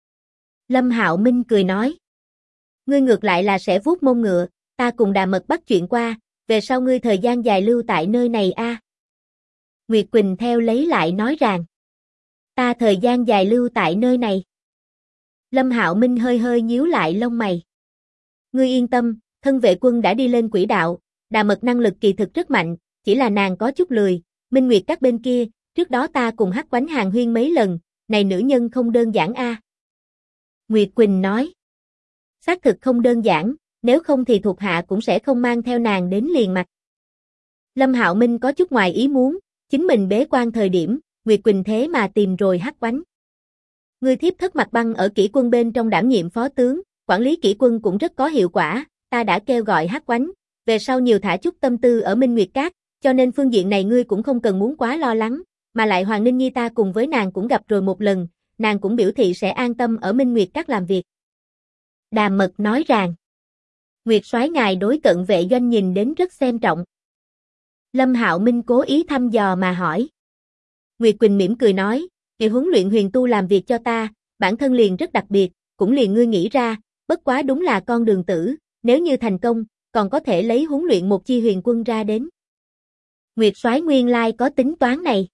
Lâm Hạo Minh cười nói, ngươi ngược lại là sẽ vuốt mông ngựa, ta cùng Đà Mật bắt chuyện qua, về sau ngươi thời gian dài lưu tại nơi này a. Nguyệt Quỳnh theo lấy lại nói rằng, ta thời gian dài lưu tại nơi này. Lâm Hạo Minh hơi hơi nhíu lại lông mày. Ngươi yên tâm, thân vệ quân đã đi lên quỹ đạo, Đà Mật năng lực kỳ thực rất mạnh, chỉ là nàng có chút lười, Minh Nguyệt các bên kia, trước đó ta cùng Hắc Quánh hàng huyên mấy lần, này nữ nhân không đơn giản a. Nguyệt Quỳnh nói, xác thực không đơn giản, nếu không thì thuộc hạ cũng sẽ không mang theo nàng đến liền mặt. Lâm Hạo Minh có chút ngoài ý muốn, chính mình bế quan thời điểm, Nguyệt Quỳnh thế mà tìm rồi Hắc Quánh. Ngươi thiếp thất Mặt Băng ở kỷ quân bên trong đảm nhiệm phó tướng, quản lý kỷ quân cũng rất có hiệu quả, ta đã kêu gọi Hắc Quánh, về sau nhiều thả chút tâm tư ở Minh Nguyệt Các, cho nên phương diện này ngươi cũng không cần muốn quá lo lắng, mà lại Hoàng Ninh Nhi ta cùng với nàng cũng gặp rồi một lần, nàng cũng biểu thị sẽ an tâm ở Minh Nguyệt Các làm việc. Đà Mật nói rằng, Nguyệt soái ngài đối cận vệ doanh nhìn đến rất xem trọng. Lâm Hạo Minh cố ý thăm dò mà hỏi. Nguyệt Quỳnh mỉm cười nói, ngày huấn luyện huyền tu làm việc cho ta, bản thân liền rất đặc biệt, cũng liền ngươi nghĩ ra, bất quá đúng là con đường tử, nếu như thành công, còn có thể lấy huấn luyện một chi huyền quân ra đến. Nguyệt soái nguyên lai có tính toán này.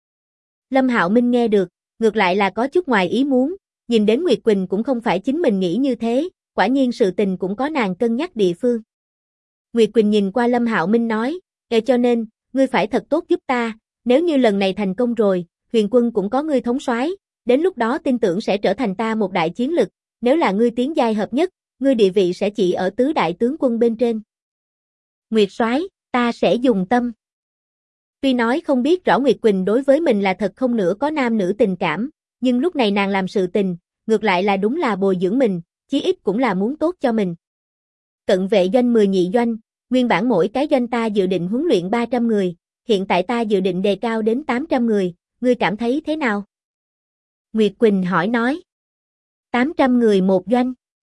Lâm Hạo Minh nghe được, ngược lại là có chút ngoài ý muốn, nhìn đến Nguyệt Quỳnh cũng không phải chính mình nghĩ như thế, quả nhiên sự tình cũng có nàng cân nhắc địa phương. Nguyệt Quỳnh nhìn qua Lâm Hạo Minh nói, cho nên, ngươi phải thật tốt giúp ta, nếu như lần này thành công rồi, huyền quân cũng có ngươi thống soái, đến lúc đó tin tưởng sẽ trở thành ta một đại chiến lực, nếu là ngươi tiến giai hợp nhất, ngươi địa vị sẽ chỉ ở tứ đại tướng quân bên trên. Nguyệt soái, ta sẽ dùng tâm. Tuy nói không biết rõ Nguyệt Quỳnh đối với mình là thật không nữa có nam nữ tình cảm, nhưng lúc này nàng làm sự tình, ngược lại là đúng là bồi dưỡng mình, chí ít cũng là muốn tốt cho mình. Cận vệ doanh 10 nhị doanh, nguyên bản mỗi cái doanh ta dự định huấn luyện 300 người, hiện tại ta dự định đề cao đến 800 người, ngươi cảm thấy thế nào? Nguyệt Quỳnh hỏi nói. 800 người một doanh.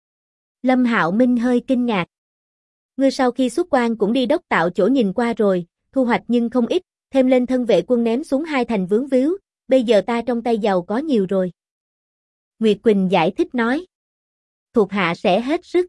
Lâm Hạo Minh hơi kinh ngạc. Ngươi sau khi xuất quan cũng đi đốc tạo chỗ nhìn qua rồi, thu hoạch nhưng không ít, thêm lên thân vệ quân ném xuống 2 thành vướng víu, bây giờ ta trong tay giàu có nhiều rồi. Nguyệt Quỳnh giải thích nói. Thuộc hạ sẽ hết sức.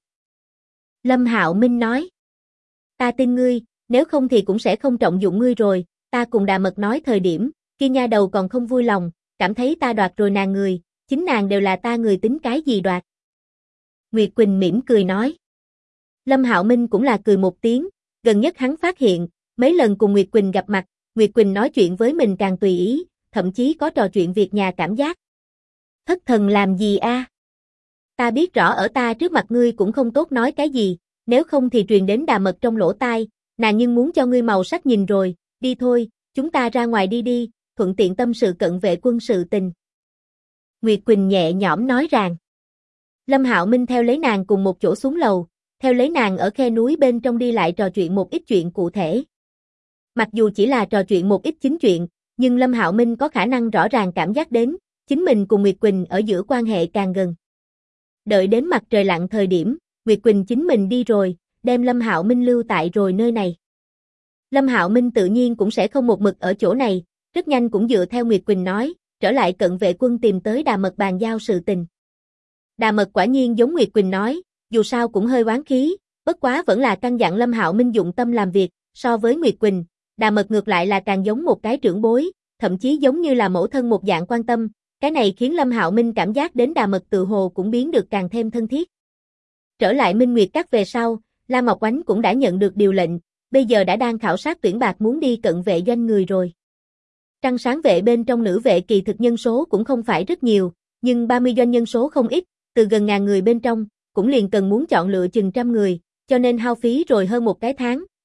Lâm Hạo Minh nói. Ta tin ngươi, nếu không thì cũng sẽ không trọng dụng ngươi rồi, ta cùng Đà Mật nói thời điểm, kia nha đầu còn không vui lòng, cảm thấy ta đoạt rồi nàng người, chính nàng đều là ta người tính cái gì đoạt. Nguyệt Quỳnh mỉm cười nói. Lâm Hạo Minh cũng là cười một tiếng, gần nhất hắn phát hiện, mấy lần cùng Nguyệt Quỳnh gặp mặt, Nguyệt Quỳnh nói chuyện với mình càng tùy ý, thậm chí có trò chuyện việc nhà cảm giác. Thất thần làm gì a? Ta biết rõ ở ta trước mặt ngươi cũng không tốt nói cái gì, nếu không thì truyền đến Đà Mật trong lỗ tai, nàng nhưng muốn cho ngươi màu sắc nhìn rồi, đi thôi, chúng ta ra ngoài đi đi, thuận tiện tâm sự cận vệ quân sự tình. Nguyệt Quỳnh nhẹ nhõm nói rằng. Lâm Hạo Minh theo lấy nàng cùng một chỗ xuống lầu, theo lấy nàng ở khe núi bên trong đi lại trò chuyện một ít chuyện cụ thể. Mặc dù chỉ là trò chuyện một ít chính chuyện, nhưng Lâm Hạo Minh có khả năng rõ ràng cảm giác đến, chính mình cùng Nguyệt Quỳnh ở giữa quan hệ càng gần. Đợi đến mặt trời lặn thời điểm, Nguyệt Quỳnh chính mình đi rồi, đem Lâm Hạo Minh lưu tại rồi nơi này. Lâm Hạo Minh tự nhiên cũng sẽ không một mực ở chỗ này, rất nhanh cũng dựa theo Nguyệt Quỳnh nói, trở lại cận vệ quân tìm tới Đà Mật bàn giao sự tình. Đà Mật quả nhiên giống Nguyệt Quỳnh nói, dù sao cũng hơi oán khí, bất quá vẫn là căn dặn Lâm Hạo Minh dụng tâm làm việc, so với Nguyệt Quỳnh, Đà Mật ngược lại là càng giống một cái trưởng bối, thậm chí giống như là mẫu thân một dạng quan tâm, cái này khiến Lâm Hạo Minh cảm giác đến Đà Mật tự hồ cũng biến được càng thêm thân thiết. Trở lại Minh Nguyệt Các về sau, Lam Ngọc Oánh cũng đã nhận được điều lệnh, bây giờ đã đang khảo sát tuyển bạt muốn đi cận vệ doanh người rồi. Trăng Sáng vệ bên trong nữ vệ kỳ thực nhân số cũng không phải rất nhiều, nhưng 30 doanh nhân số không ít, từ gần ngàn người bên trong, cũng liền cần muốn chọn lựa chừng trăm người, cho nên hao phí rồi hơn một cái tháng,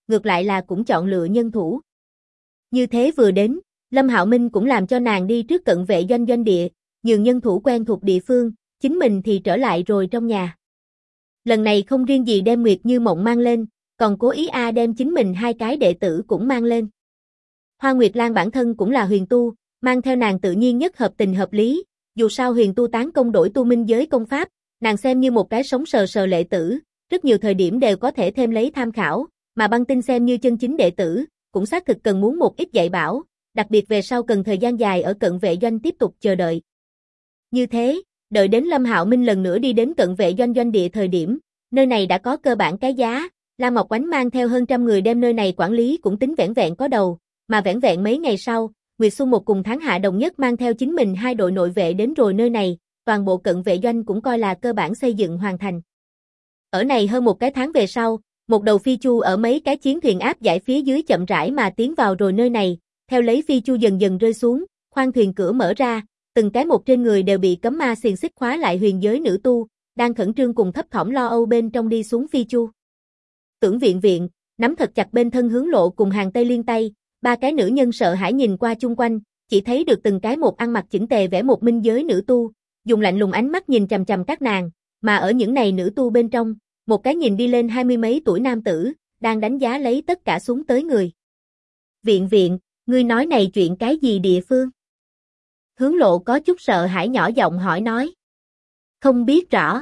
ngược lại là cũng chọn lựa nhân thủ. Như thế vừa đến, Lâm Hạo Minh cũng làm cho nàng đi trước cận vệ doanh doanh địa, nhường nhân thủ quen thuộc địa phương, chính mình thì trở lại rồi trong nhà. Lần này không riêng gì đem Nguyệt Như Mộng mang lên, còn cố ý đem chính mình hai cái đệ tử cũng mang lên. Hoa Nguyệt Lan bản thân cũng là huyền tu, mang theo nàng tự nhiên nhất hợp tình hợp lý, dù sao huyền tu tán công đổi tu minh giới công pháp, nàng xem như một cái sống sờ sờ lệ tử, rất nhiều thời điểm đều có thể thêm lấy tham khảo, mà Băng Tinh xem như chân chính đệ tử, cũng xác thực cần muốn một ít dạy bảo, đặc biệt về sau cần thời gian dài ở cận vệ doanh tiếp tục chờ đợi. Như thế, đợi đến Lâm Hạo Minh lần nữa đi đến cận vệ doanh doanh địa thời điểm, nơi này đã có cơ bản cái giá, La Ngọc Oánh mang theo hơn trăm người đem nơi này quản lý cũng tính vẻn vẹn có đầu, mà vẻn vẹn mấy ngày sau, Nguyệt Xuân một cùng Tháng Hạ Đồng Nhất mang theo chính mình hai đội nội vệ đến rồi nơi này, toàn bộ cận vệ doanh cũng coi là cơ bản xây dựng hoàn thành. Ở này hơn một cái tháng về sau, một đầu phi chu ở mấy cái chiến thuyền áp giải phía dưới chậm rãi mà tiến vào rồi nơi này, theo lấy phi chu dần dần rơi xuống, khoang thuyền cửa mở ra, từng cái một trên người đều bị cấm ma xiềng xích khóa lại huyền giới nữ tu, đang khẩn trương cùng thấp thỏm lo âu bên trong đi xuống phi chu. Tưởng Viện Viện, nắm thật chặt bên thân Hướng Lộ cùng Hàng Tây Liên tay, ba cái nữ nhân sợ hãi nhìn qua chung quanh, chỉ thấy được từng cái một ăn mặc chỉnh tề vẽ một minh giới nữ tu, dùng lạnh lùng ánh mắt nhìn chằm chằm các nàng, mà ở những này nữ tu bên trong, một cái nhìn đi lên 20 mấy tuổi nam tử, đang đánh giá lấy tất cả xuống tới người. Viện Viện, ngươi nói này chuyện cái gì địa phương? Hướng Lộ có chút sợ hãi nhỏ giọng hỏi nói. Không biết rõ.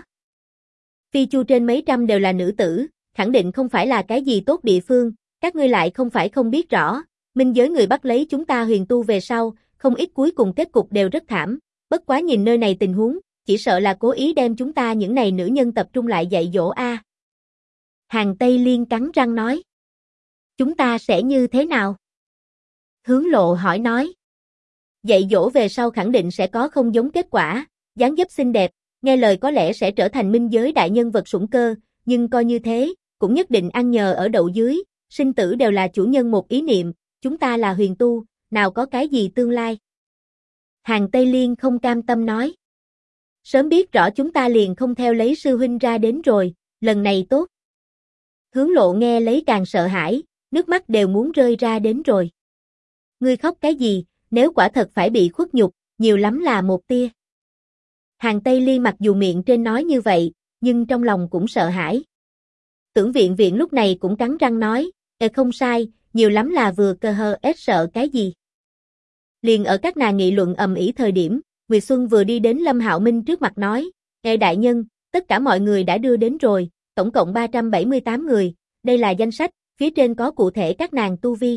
Phi chu trên mấy trăm đều là nữ tử, khẳng định không phải là cái gì tốt địa phương, các ngươi lại không phải không biết rõ, minh giới người bắt lấy chúng ta huyền tu về sau, không ít cuối cùng kết cục đều rất thảm, bất quá nhìn nơi này tình huống, chỉ sợ là cố ý đem chúng ta những này nữ nhân tập trung lại dạy dỗ a. Hàng Tây Liên cắn răng nói. Chúng ta sẽ như thế nào? Hướng Lộ hỏi nói. Dạy dỗ về sau khẳng định sẽ có không giống kết quả, dáng dấp xinh đẹp, nghe lời có lẽ sẽ trở thành minh giới đại nhân vật sủng cơ, nhưng coi như thế, cũng nhất định ăn nhờ ở đậu dưới, sinh tử đều là chủ nhân một ý niệm, chúng ta là huyền tu, nào có cái gì tương lai. Hàng Tây Liên không cam tâm nói. Sớm biết rõ chúng ta liền không theo lấy sư huynh ra đến rồi, lần này tốt. Hướng Lộ nghe lấy càng sợ hãi, nước mắt đều muốn rơi ra đến rồi. Ngươi khóc cái gì, nếu quả thật phải bị khuất nhục, nhiều lắm là một tia. Hàng Tây Liên mặc dù miệng trên nói như vậy, nhưng trong lòng cũng sợ hãi. Tưởng Viện Viện lúc này cũng cắn răng nói, không sai, nhiều lắm là vừa cơ hơ ết sợ cái gì. Liền ở các nàng nghị luận ầm ĩ thời điểm, Nguyệt Xuân vừa đi đến Lâm Hạo Minh trước mặt nói, đại nhân, tất cả mọi người đã đưa đến rồi, tổng cộng 378 người, đây là danh sách, phía trên có cụ thể các nàng tu vi.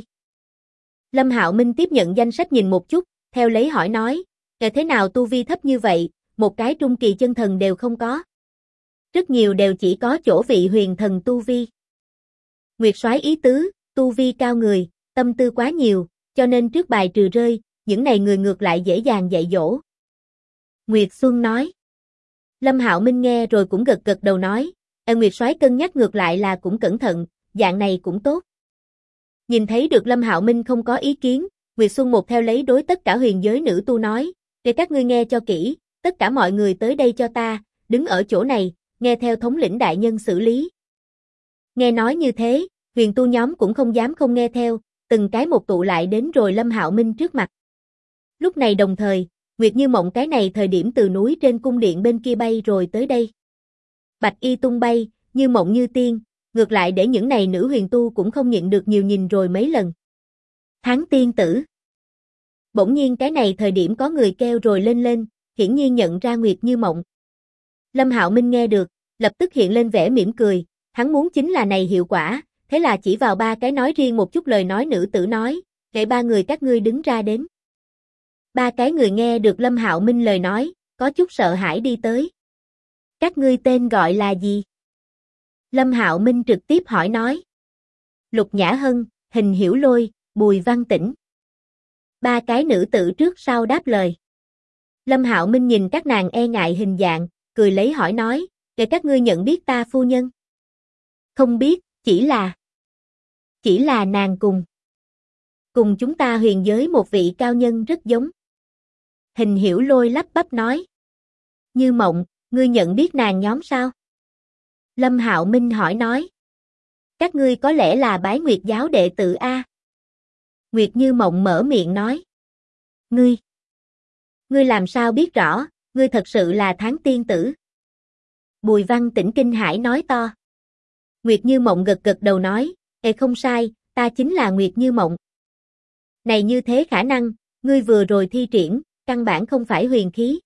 Lâm Hạo Minh tiếp nhận danh sách nhìn một chút, theo lấy hỏi nói, thế nào tu vi thấp như vậy, một cái trung kỳ chân thần đều không có. Rất nhiều đều chỉ có chỗ vị huyền thần tu vi. Nguyệt Soái ý tứ, tu vi cao người, tâm tư quá nhiều, cho nên trước bài trừ rơi, những này người ngược lại dễ dàng dạy dỗ. Nguyệt Xuân nói. Lâm Hạo Minh nghe rồi cũng gật gật đầu nói, Nguyệt Soái cân nhắc ngược lại là cũng cẩn thận, dạng này cũng tốt. Nhìn thấy được Lâm Hạo Minh không có ý kiến, Nguyệt Xuân một theo lấy đối tất cả huyền giới nữ tu nói, để các ngươi nghe cho kỹ, tất cả mọi người tới đây cho ta, đứng ở chỗ này, nghe theo thống lĩnh đại nhân xử lý. Nghe nói như thế, huyền tu nhóm cũng không dám không nghe theo, từng cái một tụ lại đến rồi Lâm Hạo Minh trước mặt. Lúc này đồng thời, Nguyệt Như Mộng cái này thời điểm từ núi trên cung điện bên kia bay rồi tới đây. Bạch y tung bay, như mộng như tiên, ngược lại để những này nữ huyền tu cũng không nhịn được nhiều nhìn rồi mấy lần. Tháng tiên tử. Bỗng nhiên cái này thời điểm có người kêu rồi lên lên, hiển nhiên nhận ra Nguyệt Như Mộng. Lâm Hạo Minh nghe được, lập tức hiện lên vẻ mỉm cười, hắn muốn chính là này hiệu quả, thế là chỉ vào ba cái nói riêng một chút lời nói nữ tử nói, để ba người các ngươi đứng ra đến. Ba cái người nghe được Lâm Hạo Minh lời nói, có chút sợ hãi đi tới. Các ngươi tên gọi là gì? Lâm Hạo Minh trực tiếp hỏi nói. Lục Nhã Hân, Hình Hiểu Lôi, Bùi Văn Tĩnh. Ba cái nữ tử trước sau đáp lời. Lâm Hạo Minh nhìn các nàng e ngại hình dạng, cười lấy hỏi nói, để các ngươi nhận biết ta phu nhân. Không biết, chỉ là nàng cùng chúng ta huyền giới một vị cao nhân rất giống. Hình Hiểu Lôi lắp bắp nói. Như Mộng, ngươi nhận biết nàng nhóm sao? Lâm Hạo Minh hỏi nói. Các ngươi có lẽ là Bái Nguyệt giáo đệ tử a? Nguyệt Như Mộng mở miệng nói. Ngươi làm sao biết rõ, ngươi thật sự là Tháng tiên tử. Bùi Văn Tĩnh kinh hãi nói to. Nguyệt Như Mộng gật gật đầu nói, không sai, ta chính là Nguyệt Như Mộng. Này như thế khả năng, ngươi vừa rồi thi triển, căn bản không phải huyền khí.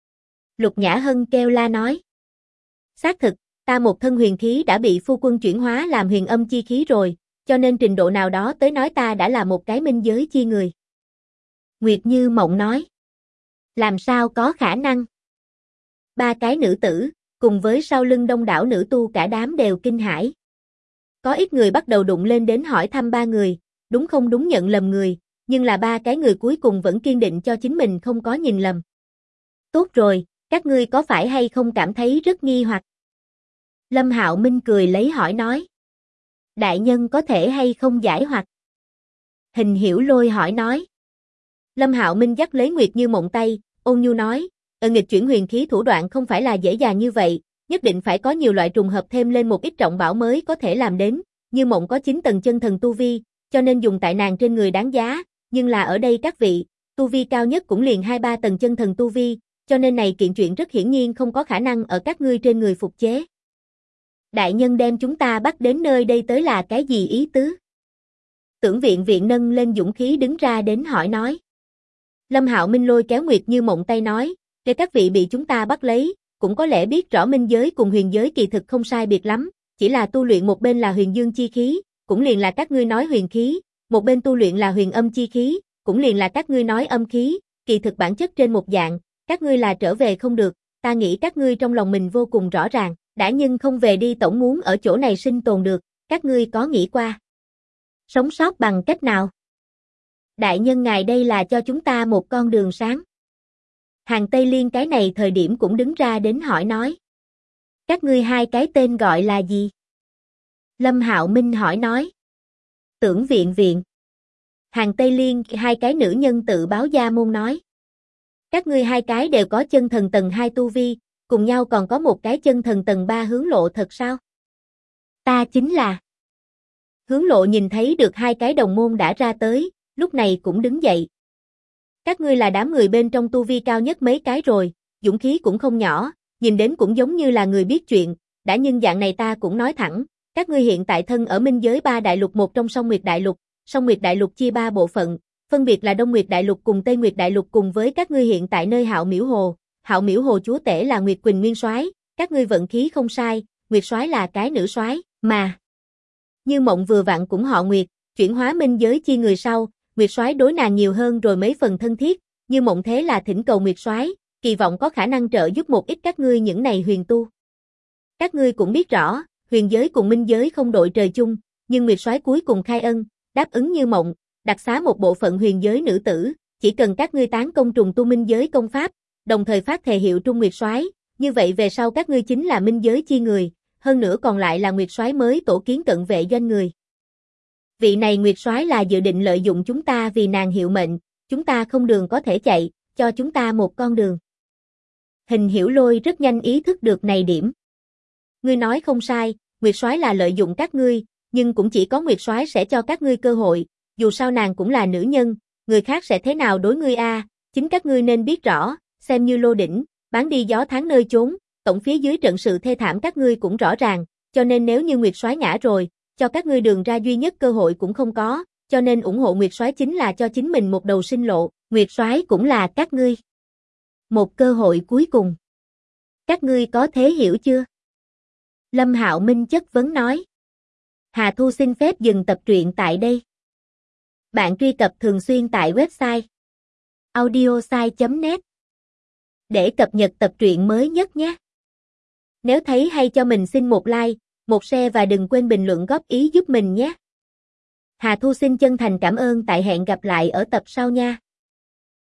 Lục Nhã Hân kêu la nói. Xác thực, ta một thân huyền khí đã bị phu quân chuyển hóa làm huyền âm chi khí rồi, cho nên trình độ nào đó tới nói ta đã là một cái minh giới chi người. Nguyệt Như Mộng nói. Làm sao có khả năng? Ba cái nữ tử, cùng với sau lưng đông đảo nữ tu cả đám đều kinh hãi. Có ít người bắt đầu đụng lên đến hỏi thăm ba người, đúng không đúng nhận lầm người, nhưng là ba cái người cuối cùng vẫn kiên định cho chính mình không có nhìn lầm. Tốt rồi, các ngươi có phải hay không cảm thấy rất nghi hoặc? Lâm Hạo Minh cười lấy hỏi nói. Đại nhân có thể hay không giải hoặc? Hình Hiểu Lôi hỏi nói. Lâm Hạo Minh dắt lấy Nguyệt Như Mộng tay, ôn nhu nói, nghịch chuyển huyền khí thủ đoạn không phải là dễ dàng như vậy, nhất định phải có nhiều loại trùng hợp thêm lên một ít trọng bảo mới có thể làm đến, Như Mộng có 9 tầng chân thần tu vi, cho nên dùng tại nàng trên người đáng giá, nhưng là ở đây các vị, tu vi cao nhất cũng liền 2-3 tầng chân thần tu vi, cho nên này kiện chuyện rất hiển nhiên không có khả năng ở các ngươi trên người phục chế. Đại nhân đem chúng ta bắt đến nơi đây tới là cái gì ý tứ? Tưởng Viện Viện nâng lên dũng khí đứng ra đến hỏi nói. Lâm Hạo Minh lôi kéo Nguyệt Như Mộng tay nói, để các vị bị chúng ta bắt lấy, cũng có lẽ biết rõ minh giới cùng huyền giới kỳ thực không sai biệt lắm, chỉ là tu luyện một bên là huyền dương chi khí, cũng liền là các ngươi nói huyền khí, một bên tu luyện là huyền âm chi khí, cũng liền là các ngươi nói âm khí, kỳ thực bản chất trên một dạng, các ngươi là trở về không được, ta nghĩ các ngươi trong lòng mình vô cùng rõ ràng, đã nhưng không về đi tổng muốn ở chỗ này sinh tồn được, các ngươi có nghĩ qua sống sót bằng cách nào? Đại nhân ngài đây là cho chúng ta một con đường sáng. Hàng Tây Liên cái này thời điểm cũng đứng ra đến hỏi nói. Các ngươi hai cái tên gọi là gì? Lâm Hạo Minh hỏi nói. Tưởng Viện Viện. Hàng Tây Liên hai cái nữ nhân tự báo gia môn nói. Các ngươi hai cái đều có chân thần tầng 2 tu vi, cùng nhau còn có một cái chân thần tầng 3 Hướng Lộ thật sao? Ta chính là. Hướng Lộ nhìn thấy được hai cái đồng môn đã ra tới, lúc này cũng đứng dậy. Các ngươi là đám người bên trong tu vi cao nhất mấy cái rồi, dũng khí cũng không nhỏ, nhìn đến cũng giống như là người biết chuyện, đã nhưng dạng này ta cũng nói thẳng, các ngươi hiện tại thân ở minh giới 3 đại lục một trong Song Nguyệt Đại Lục, Song Nguyệt Đại Lục chia 3 bộ phận, phân biệt là Đông Nguyệt Đại Lục cùng Tây Nguyệt Đại Lục cùng với các ngươi hiện tại nơi Hạo Miễu Hồ chúa tể là Nguyệt Quỳnh Nguyên Soái, các ngươi vận khí không sai, Nguyệt Soái là cái nữ soái, mà Như Mộng vừa vặn cũng họ Nguyệt, chuyển hóa minh giới chi người sau, Nguyệt Soái đối nàng nhiều hơn rồi mấy phần thân thiết, Như Mộng thế là thỉnh cầu Nguyệt Soái, kỳ vọng có khả năng trợ giúp một ít các ngươi những này huyền tu. Các ngươi cũng biết rõ, huyền giới cùng minh giới không đội trời chung, nhưng Nguyệt Soái cuối cùng khai ân, đáp ứng Như Mộng, đặc xá một bộ phận huyền giới nữ tử, chỉ cần các ngươi tán công trùng tu minh giới công pháp, đồng thời phát thề hiệu trung Nguyệt Soái, như vậy về sau các ngươi chính là minh giới chi người, hơn nữa còn lại là Nguyệt Soái mới tổ kiến cận vệ doanh người. Vị này Nguyệt Soái là dự định lợi dụng chúng ta vì nàng hiệu mệnh, chúng ta không đường có thể chạy, cho chúng ta một con đường. Hình Hiểu Lôi rất nhanh ý thức được này điểm. Ngươi nói không sai, Nguyệt Soái là lợi dụng các ngươi, nhưng cũng chỉ có Nguyệt Soái sẽ cho các ngươi cơ hội, dù sao nàng cũng là nữ nhân, người khác sẽ thế nào đối ngươi a? Chính các ngươi nên biết rõ, xem như lô đỉnh, bán đi gió tháng nơi chốn, tổng phía dưới trận sự thê thảm các ngươi cũng rõ ràng, cho nên nếu như Nguyệt Soái ngã rồi, cho các ngươi đường ra duy nhất cơ hội cũng không có, cho nên ủng hộ Nguyệt Soái chính là cho chính mình một đầu sinh lộ, Nguyệt Soái cũng là các ngươi một cơ hội cuối cùng. Các ngươi có thể hiểu chưa? Lâm Hạo Minh chất vấn nói. Hà Thu xin phép dừng tập truyện tại đây. Bạn truy cập thường xuyên tại website audiosai.net để cập nhật tập truyện mới nhất nhé. Nếu thấy hay cho mình xin một like, một share và đừng quên bình luận góp ý giúp mình nhé. Hà Thu xin chân thành cảm ơn, tại hẹn gặp lại ở tập sau nha.